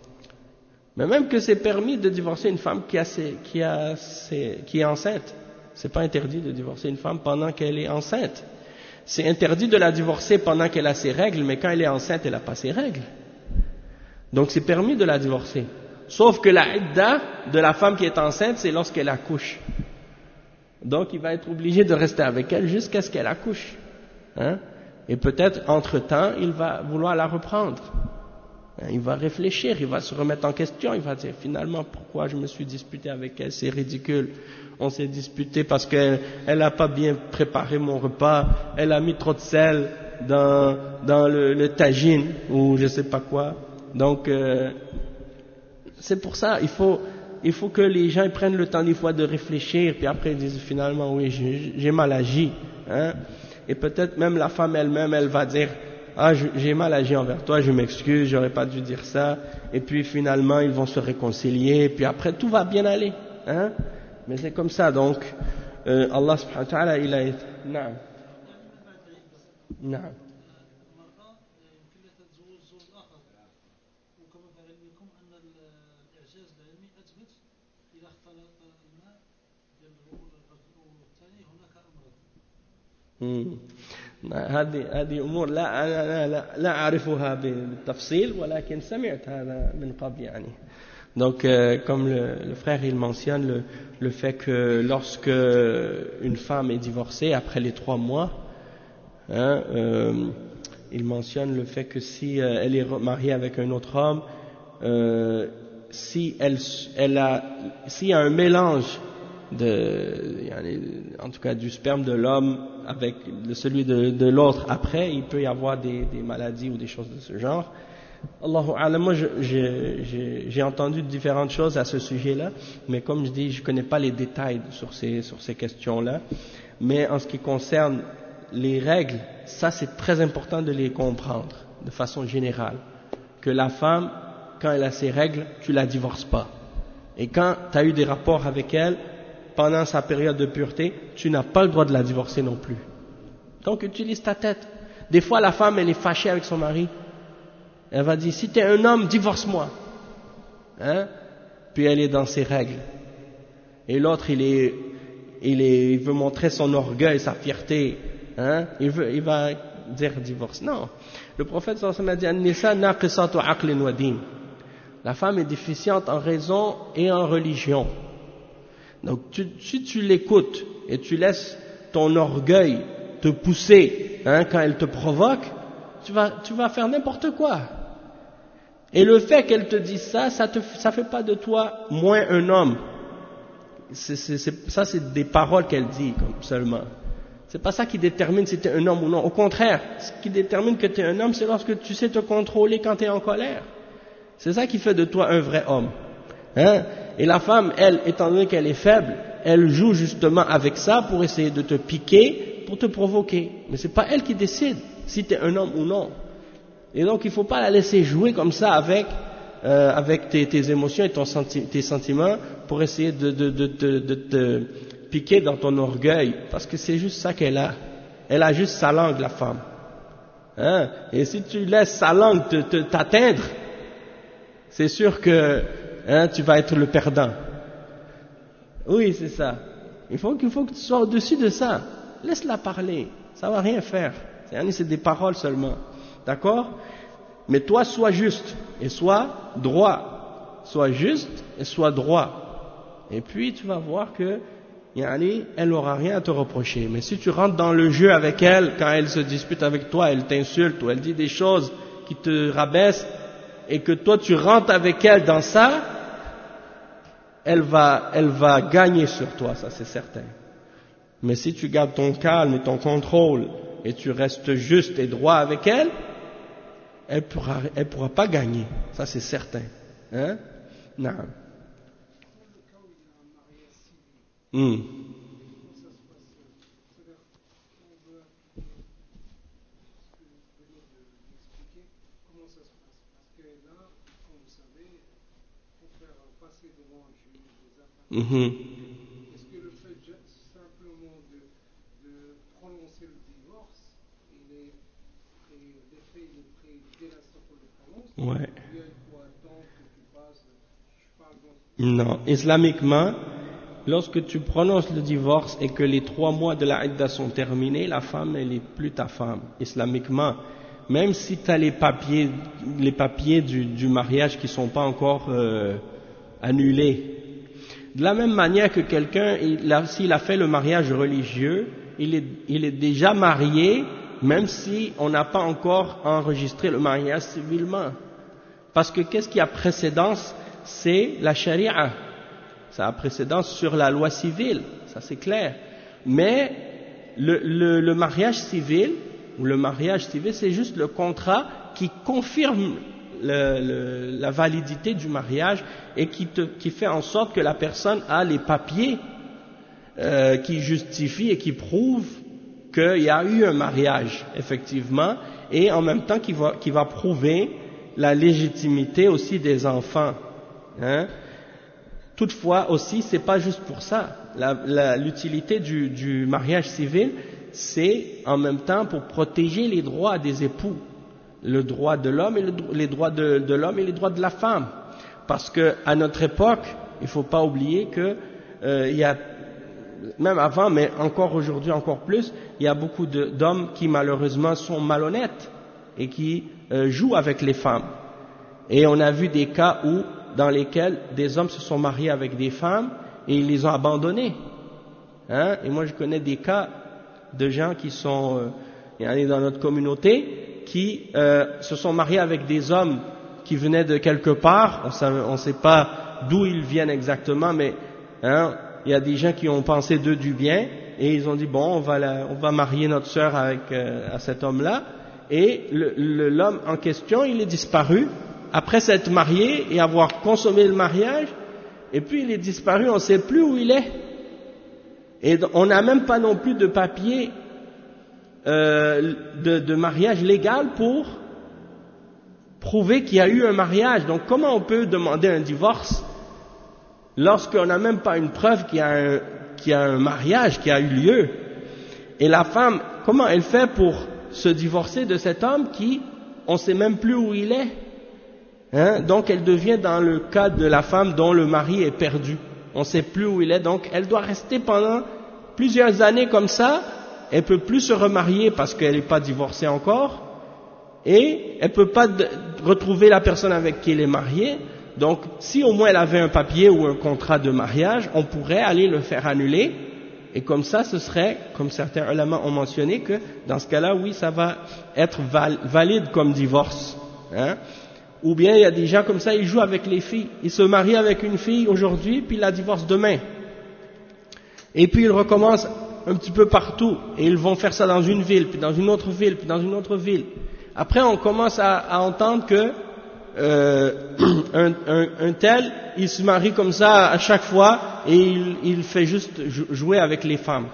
Mais même que c'est permis de divorcer une femme qui, a ses, qui, a ses, qui est enceinte, c'est pas interdit de divorcer une femme pendant qu'elle est enceinte. C'est interdit de la divorcer pendant qu'elle a ses règles, mais quand elle est enceinte, elle n'a pas ses règles. Donc c'est permis de la divorcer. Sauf que la idda de la femme qui est enceinte, c'est lorsqu'elle accouche. Donc il va être obligé de rester avec elle jusqu'à ce qu'elle accouche. Hein? Et peut-être, entre-temps, il va vouloir la reprendre. Hein? Il va réfléchir, il va se remettre en question, il va dire finalement pourquoi je me suis disputé avec elle, c'est ridicule. On s'est disputé parce qu'elle n'a pas bien préparé mon repas, elle a mis trop de sel dans, dans le, le tagine ou je sais pas quoi. Donc euh, c'est pour ça, il faut... Il faut que les gens prennent le temps des fois de réfléchir, puis après ils disent finalement oui j'ai mal agi, hein? Et peut-être même la femme elle-même elle va dire ah j'ai mal agi envers toi, je m'excuse, j'aurais pas dû dire ça, et puis finalement ils vont se réconcilier, puis après tout va bien aller, hein? Mais c'est comme ça donc euh, Allah subhanahu wa ta'ala il a été naam naam هذه هذه أمور لا أنا لا لا أعرفها بالتفصيل ولكن سمعت هذا من قبل يعني. Donc euh, comme le, le frère il mentionne le, le fait que lorsque une femme est divorcée après les trois mois, hein, euh, il mentionne le fait que si euh, elle est mariée avec un autre homme, euh, si elle, elle a, s'il y a un mélange de, en tout cas du sperme de l'homme avec celui de, de l'autre après, il peut y avoir des, des maladies ou des choses de ce genre. Allahu a'lam, moi j'ai entendu différentes choses à ce sujet-là, mais comme je dis, je ne connais pas les détails sur ces, sur ces questions-là. Mais en ce qui concerne les règles, ça c'est très important de les comprendre de façon générale. Que la femme, quand elle a ses règles, tu la divorces pas. Et quand tu as eu des rapports avec elle, pendant sa période de pureté, tu n'as pas le droit de la divorcer non plus. Donc utilise ta tête. Des fois la femme elle est fâchée avec son mari. Elle va dire si tu es un homme, divorce-moi. Hein? Puis elle est dans ses règles. Et l'autre il est, il est, il veut montrer son orgueil, sa fierté. Hein? Il veut, il va dire divorce. Non. Le prophète sallallahu alayhi wa sallam a dit An-nisa naqisatu aqlin wa din. La femme est déficiente en raison et en religion. Donc tu, si tu l'écoutes et tu laisses ton orgueil te pousser, hein, quand elle te provoque, tu vas, tu vas faire n'importe quoi. Et le fait qu'elle te dise ça, ça te, ça fait pas de toi moins un homme. C'est, c'est, c'est, ça c'est des paroles qu'elle dit comme seulement. C'est pas ça qui détermine si tu es un homme ou non. Au contraire, ce qui détermine que tu es un homme, c'est lorsque tu sais te contrôler quand tu es en colère. C'est ça qui fait de toi un vrai homme. Hein? Et la femme, elle, étant donné qu'elle est faible, elle joue justement avec ça pour essayer de te piquer, pour te provoquer. Mais c'est pas elle qui décide si tu es un homme ou non. Et donc il ne faut pas la laisser jouer comme ça avec, euh, avec tes, tes émotions et ton senti, tes sentiments pour essayer de, de, de, de, de te piquer dans ton orgueil. Parce que c'est juste ça qu'elle a. Elle a juste sa langue, la femme. Hein? Et si tu laisses sa langue te, te, t'atteindre, c'est sûr que hein, tu vas être le perdant. Oui, c'est ça. Il faut, qu'il faut que tu sois au-dessus de ça. Laisse-la parler, ça va rien faire. C'est des paroles seulement. D'accord? Mais toi, sois juste et sois droit. Sois juste et sois droit. Et puis, tu vas voir que yani, elle n'aura rien à te reprocher. Mais si tu rentres dans le jeu avec elle, quand elle se dispute avec toi, elle t'insulte ou elle dit des choses qui te rabaissent, et que toi tu rentres avec elle dans ça, elle va, elle va gagner sur toi, ça c'est certain. Mais si tu gardes ton calme et ton contrôle, et tu restes juste et droit avec elle, elle pourra, elle pourra pas gagner, ça c'est certain. Hein? Non. Hmm. Mm-hmm. Est-ce que le fait simplement de, de prononcer le divorce, il est pré, l'effet il est prêt dès l'instant qu'on le prononce, ouais. ou il faut attendre que tu passes, je parle dans... Non, islamiquement, lorsque tu prononces le divorce et que les trois mois de la idda sont terminés, la femme, elle n'est plus ta femme, islamiquement. Même si tu as les papiers, les papiers du, du mariage qui ne sont pas encore euh, annulés. De la même manière que quelqu'un, s'il a fait le mariage religieux, il est, il est déjà marié, même si on n'a pas encore enregistré le mariage civilement. Parce que qu'est-ce qui a précédence? C'est la charia. Ça a précédence sur la loi civile, ça c'est clair. Mais le, le, le mariage civil, ou le mariage civil, c'est juste le contrat qui confirme Le, le, la validité du mariage et qui, te, qui fait en sorte que la personne a les papiers euh, qui justifient et qui prouvent qu'il y a eu un mariage, effectivement, et en même temps qui va, qui va prouver la légitimité aussi des enfants. Hein. Toutefois aussi, c'est pas juste pour ça. La, la, l'utilité du, du mariage civil, c'est en même temps pour protéger les droits des époux. Le droit de l'homme et le, les droits de, de l'homme et les droits de la femme. Parce que à notre époque, il ne faut pas oublier que euh, il y a, même avant, mais encore aujourd'hui, encore plus, il y a beaucoup de, d'hommes qui malheureusement sont malhonnêtes et qui euh, jouent avec les femmes. Et on a vu des cas où, dans lesquels des hommes se sont mariés avec des femmes et ils les ont abandonnées. Hein? Et moi, je connais des cas de gens qui sont euh, dans notre communauté qui euh, se sont mariés avec des hommes qui venaient de quelque part, on ne sait pas d'où ils viennent exactement, mais hein, il y a des gens qui ont pensé d'eux du bien, et ils ont dit, bon, on va, la, on va marier notre sœur avec euh, à cet homme-là, et le, le, l'homme en question, il est disparu, après s'être marié et avoir consommé le mariage, et puis il est disparu, on ne sait plus où il est, et on n'a même pas non plus de papier Euh, de, de mariage légal pour prouver qu'il y a eu un mariage. Donc comment on peut demander un divorce lorsqu'on n'a même pas une preuve qu'il y a un, qu'il y a un mariage qui a eu lieu? Et la femme, comment elle fait pour se divorcer de cet homme qui, on ne sait même plus où il est, hein? Donc elle devient dans le cas de la femme dont le mari est perdu. On ne sait plus où il est, donc elle doit rester pendant plusieurs années comme ça. Elle ne peut plus se remarier parce qu'elle n'est pas divorcée encore, et elle ne peut pas de, retrouver la personne avec qui elle est mariée. Donc, si au moins elle avait un papier ou un contrat de mariage, on pourrait aller le faire annuler, et comme ça, ce serait, comme certains ulama ont mentionné, que dans ce cas-là, oui, ça va être val, valide comme divorce. Hein. Ou bien, il y a des gens comme ça, ils jouent avec les filles. Ils se marient avec une fille aujourd'hui, puis ils la divorcent demain. Et puis, ils recommencent un petit peu partout, et ils vont faire ça dans une ville, puis dans une autre ville, puis dans une autre ville. Après, on commence à, à entendre que euh, un, un, un tel, il se marie comme ça à chaque fois, et il, il fait juste jouer avec les femmes.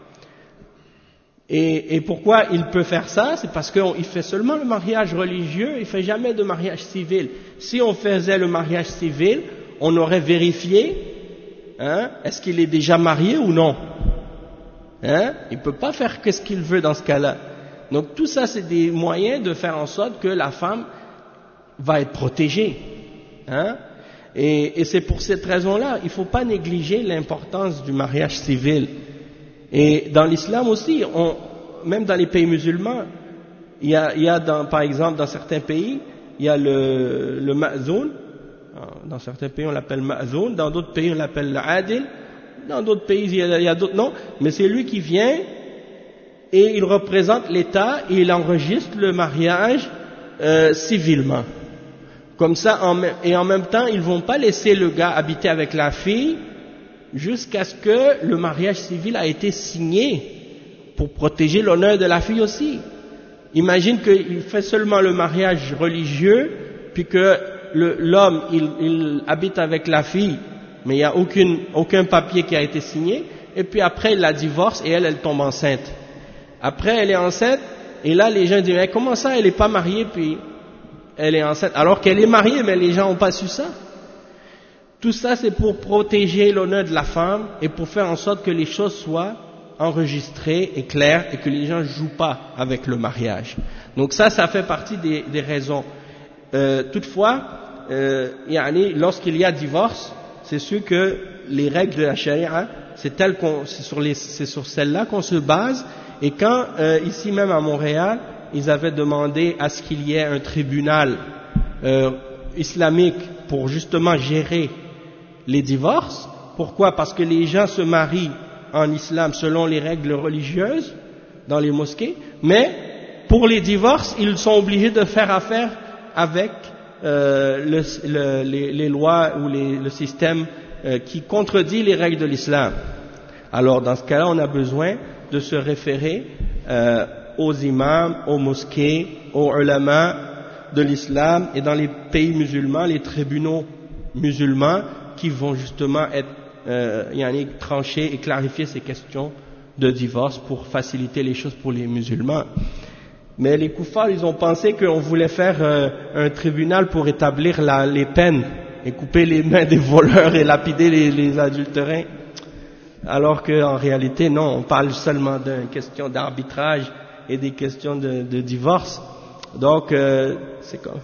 Et, et pourquoi il peut faire ça? C'est parce qu'il fait seulement le mariage religieux, il fait jamais de mariage civil. Si on faisait le mariage civil, on aurait vérifié, hein, est-ce qu'il est déjà marié ou non? Hein? Il ne peut pas faire ce qu'il veut dans ce cas-là. Donc tout ça, c'est des moyens de faire en sorte que la femme va être protégée. Hein? Et, et c'est pour cette raison-là, il ne faut pas négliger l'importance du mariage civil. Et dans l'islam aussi, on, même dans les pays musulmans, il y a, il y a dans, par exemple dans certains pays, il y a le, le ma'zoun. Dans certains pays on l'appelle ma'zoun, dans d'autres pays on l'appelle l'adil, dans d'autres pays il y a, il y a d'autres noms, mais c'est lui qui vient et il représente l'État et il enregistre le mariage euh, civilement. Comme ça, en, et en même temps, ils vont pas laisser le gars habiter avec la fille jusqu'à ce que le mariage civil a été signé pour protéger l'honneur de la fille aussi. Imagine qu'il fait seulement le mariage religieux, puis que le, l'homme, il, il habite avec la fille, mais il n'y a aucune, aucun papier qui a été signé, et puis après il la divorce et elle, elle tombe enceinte. Après, elle est enceinte, et là les gens disent, mais comment ça, elle n'est pas mariée, puis elle est enceinte, alors qu'elle est mariée, mais les gens n'ont pas su ça. Tout ça, c'est pour protéger l'honneur de la femme et pour faire en sorte que les choses soient enregistrées et claires et que les gens ne jouent pas avec le mariage. Donc ça, ça fait partie des, des raisons. Euh, toutefois, euh, yani, lorsqu'il y a divorce, c'est sûr que les règles de la charia, c'est, tel qu'on, c'est, sur, les, c'est sur celles-là qu'on se base. Et quand, euh, ici même à Montréal, ils avaient demandé à ce qu'il y ait un tribunal euh, islamique pour justement gérer les divorces. Pourquoi? Parce que les gens se marient en islam selon les règles religieuses dans les mosquées, mais pour les divorces, ils sont obligés de faire affaire avec euh, le, le, les, les lois ou les, le système euh, qui contredit les règles de l'islam. Alors dans ce cas-là, on a besoin de se référer euh, aux imams, aux mosquées, aux ulama de l'islam, et dans les pays musulmans, les tribunaux musulmans qui vont justement être euh, yani, trancher et clarifier ces questions de divorce pour faciliter les choses pour les musulmans. Mais les koufars, ils ont pensé qu'on voulait faire euh, un tribunal pour établir la, les peines et couper les mains des voleurs et lapider les, les adultérins, alors qu'en réalité, non, on parle seulement d'une question d'arbitrage et des questions de, de divorce. Donc, euh, c'est comme...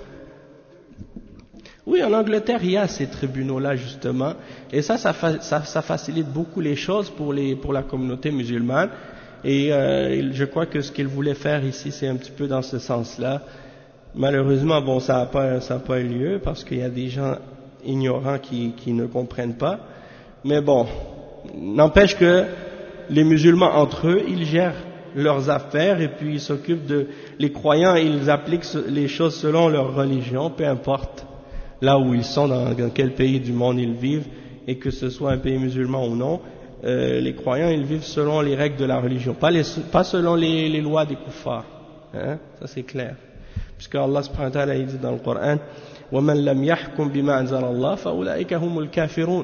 Oui, en Angleterre, il y a ces tribunaux-là, justement, et ça, ça, fa ça, ça facilite beaucoup les choses pour, les, pour la communauté musulmane, et euh, je crois que ce qu'ils voulaient faire ici, c'est un petit peu dans ce sens-là. Malheureusement, bon, ça n'a pas, ça n'a pas eu lieu, parce qu'il y a des gens ignorants qui, qui ne comprennent pas, mais bon, n'empêche que les musulmans entre eux, ils gèrent leurs affaires, et puis ils s'occupent de... Les croyants, ils appliquent les choses selon leur religion, peu importe là où ils sont, dans, dans quel pays du monde ils vivent, et que ce soit un pays musulman ou non, euh, les croyants, ils vivent selon les règles de la religion, pas, les, pas selon les, les lois des kuffars. Hein? Ça c'est clair. Puisque Allah subhanahu wa ta'ala, il dit dans le Coran, وَمَنْ لَمْ يَحْكُمْ بِمَا أَنزَلَ اللَّهُ فَأُولَئِكَ هُمُ الْكَافِرُونَ.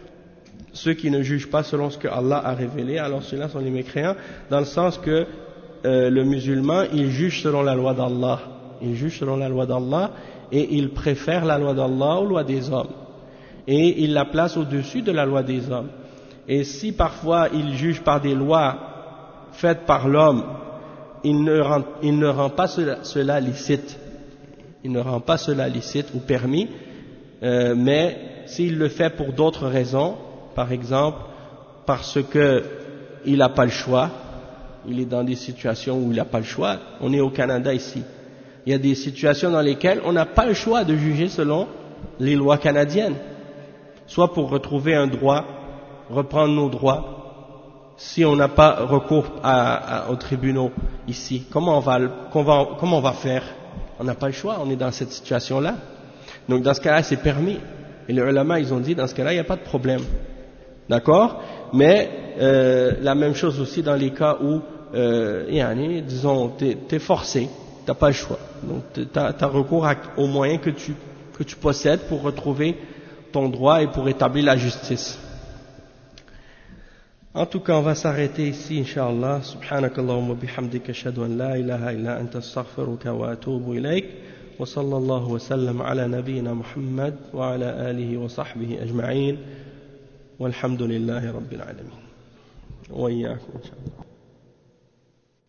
Ceux qui ne jugent pas selon ce que Allah a révélé, alors ceux-là sont les mécréants, dans le sens que euh, le musulman, il juge selon la loi d'Allah. Il juge selon la loi d'Allah, et il préfère la loi d'Allah aux lois des hommes. Et il la place au-dessus de la loi des hommes. Et si parfois il juge par des lois faites par l'homme, il ne rend, il ne rend pas cela, cela licite. Il ne rend pas cela licite ou permis, euh, mais s'il le fait pour d'autres raisons, par exemple parce qu'il n'a pas le choix, il est dans des situations où il n'a pas le choix. On est au Canada ici. Il y a des situations dans lesquelles on n'a pas le choix de juger selon les lois canadiennes, soit pour retrouver un droit, reprendre nos droits, si on n'a pas recours à, à, aux tribunaux ici. Comment on va, comment, comment on va faire? On n'a pas le choix, on est dans cette situation-là. Donc dans ce cas-là, c'est permis. Et les ulama, ils ont dit, dans ce cas-là, il n'y a pas de problème. D'accord? Mais euh, la même chose aussi dans les cas où, euh, yani, disons, t'es, t'es forcé. T'as pas le choix. Donc, t'as, t'as recours à, aux moyens que tu, que tu possèdes pour retrouver ton droit et pour établir la justice. En tout cas, on va s'arrêter ici, Inch'Allah. Subhanakallahumma bihamdika ashhadu an la ilaha illa anta astaghfiruka wa atubu ilayk. Wa sallallahu wa sallam ala nabiyyina Muhammad wa ala alihi wa sahbihi ajma'in. Walhamdulillahi rabbil alamin. Wa iyyakum, Inch'Allah.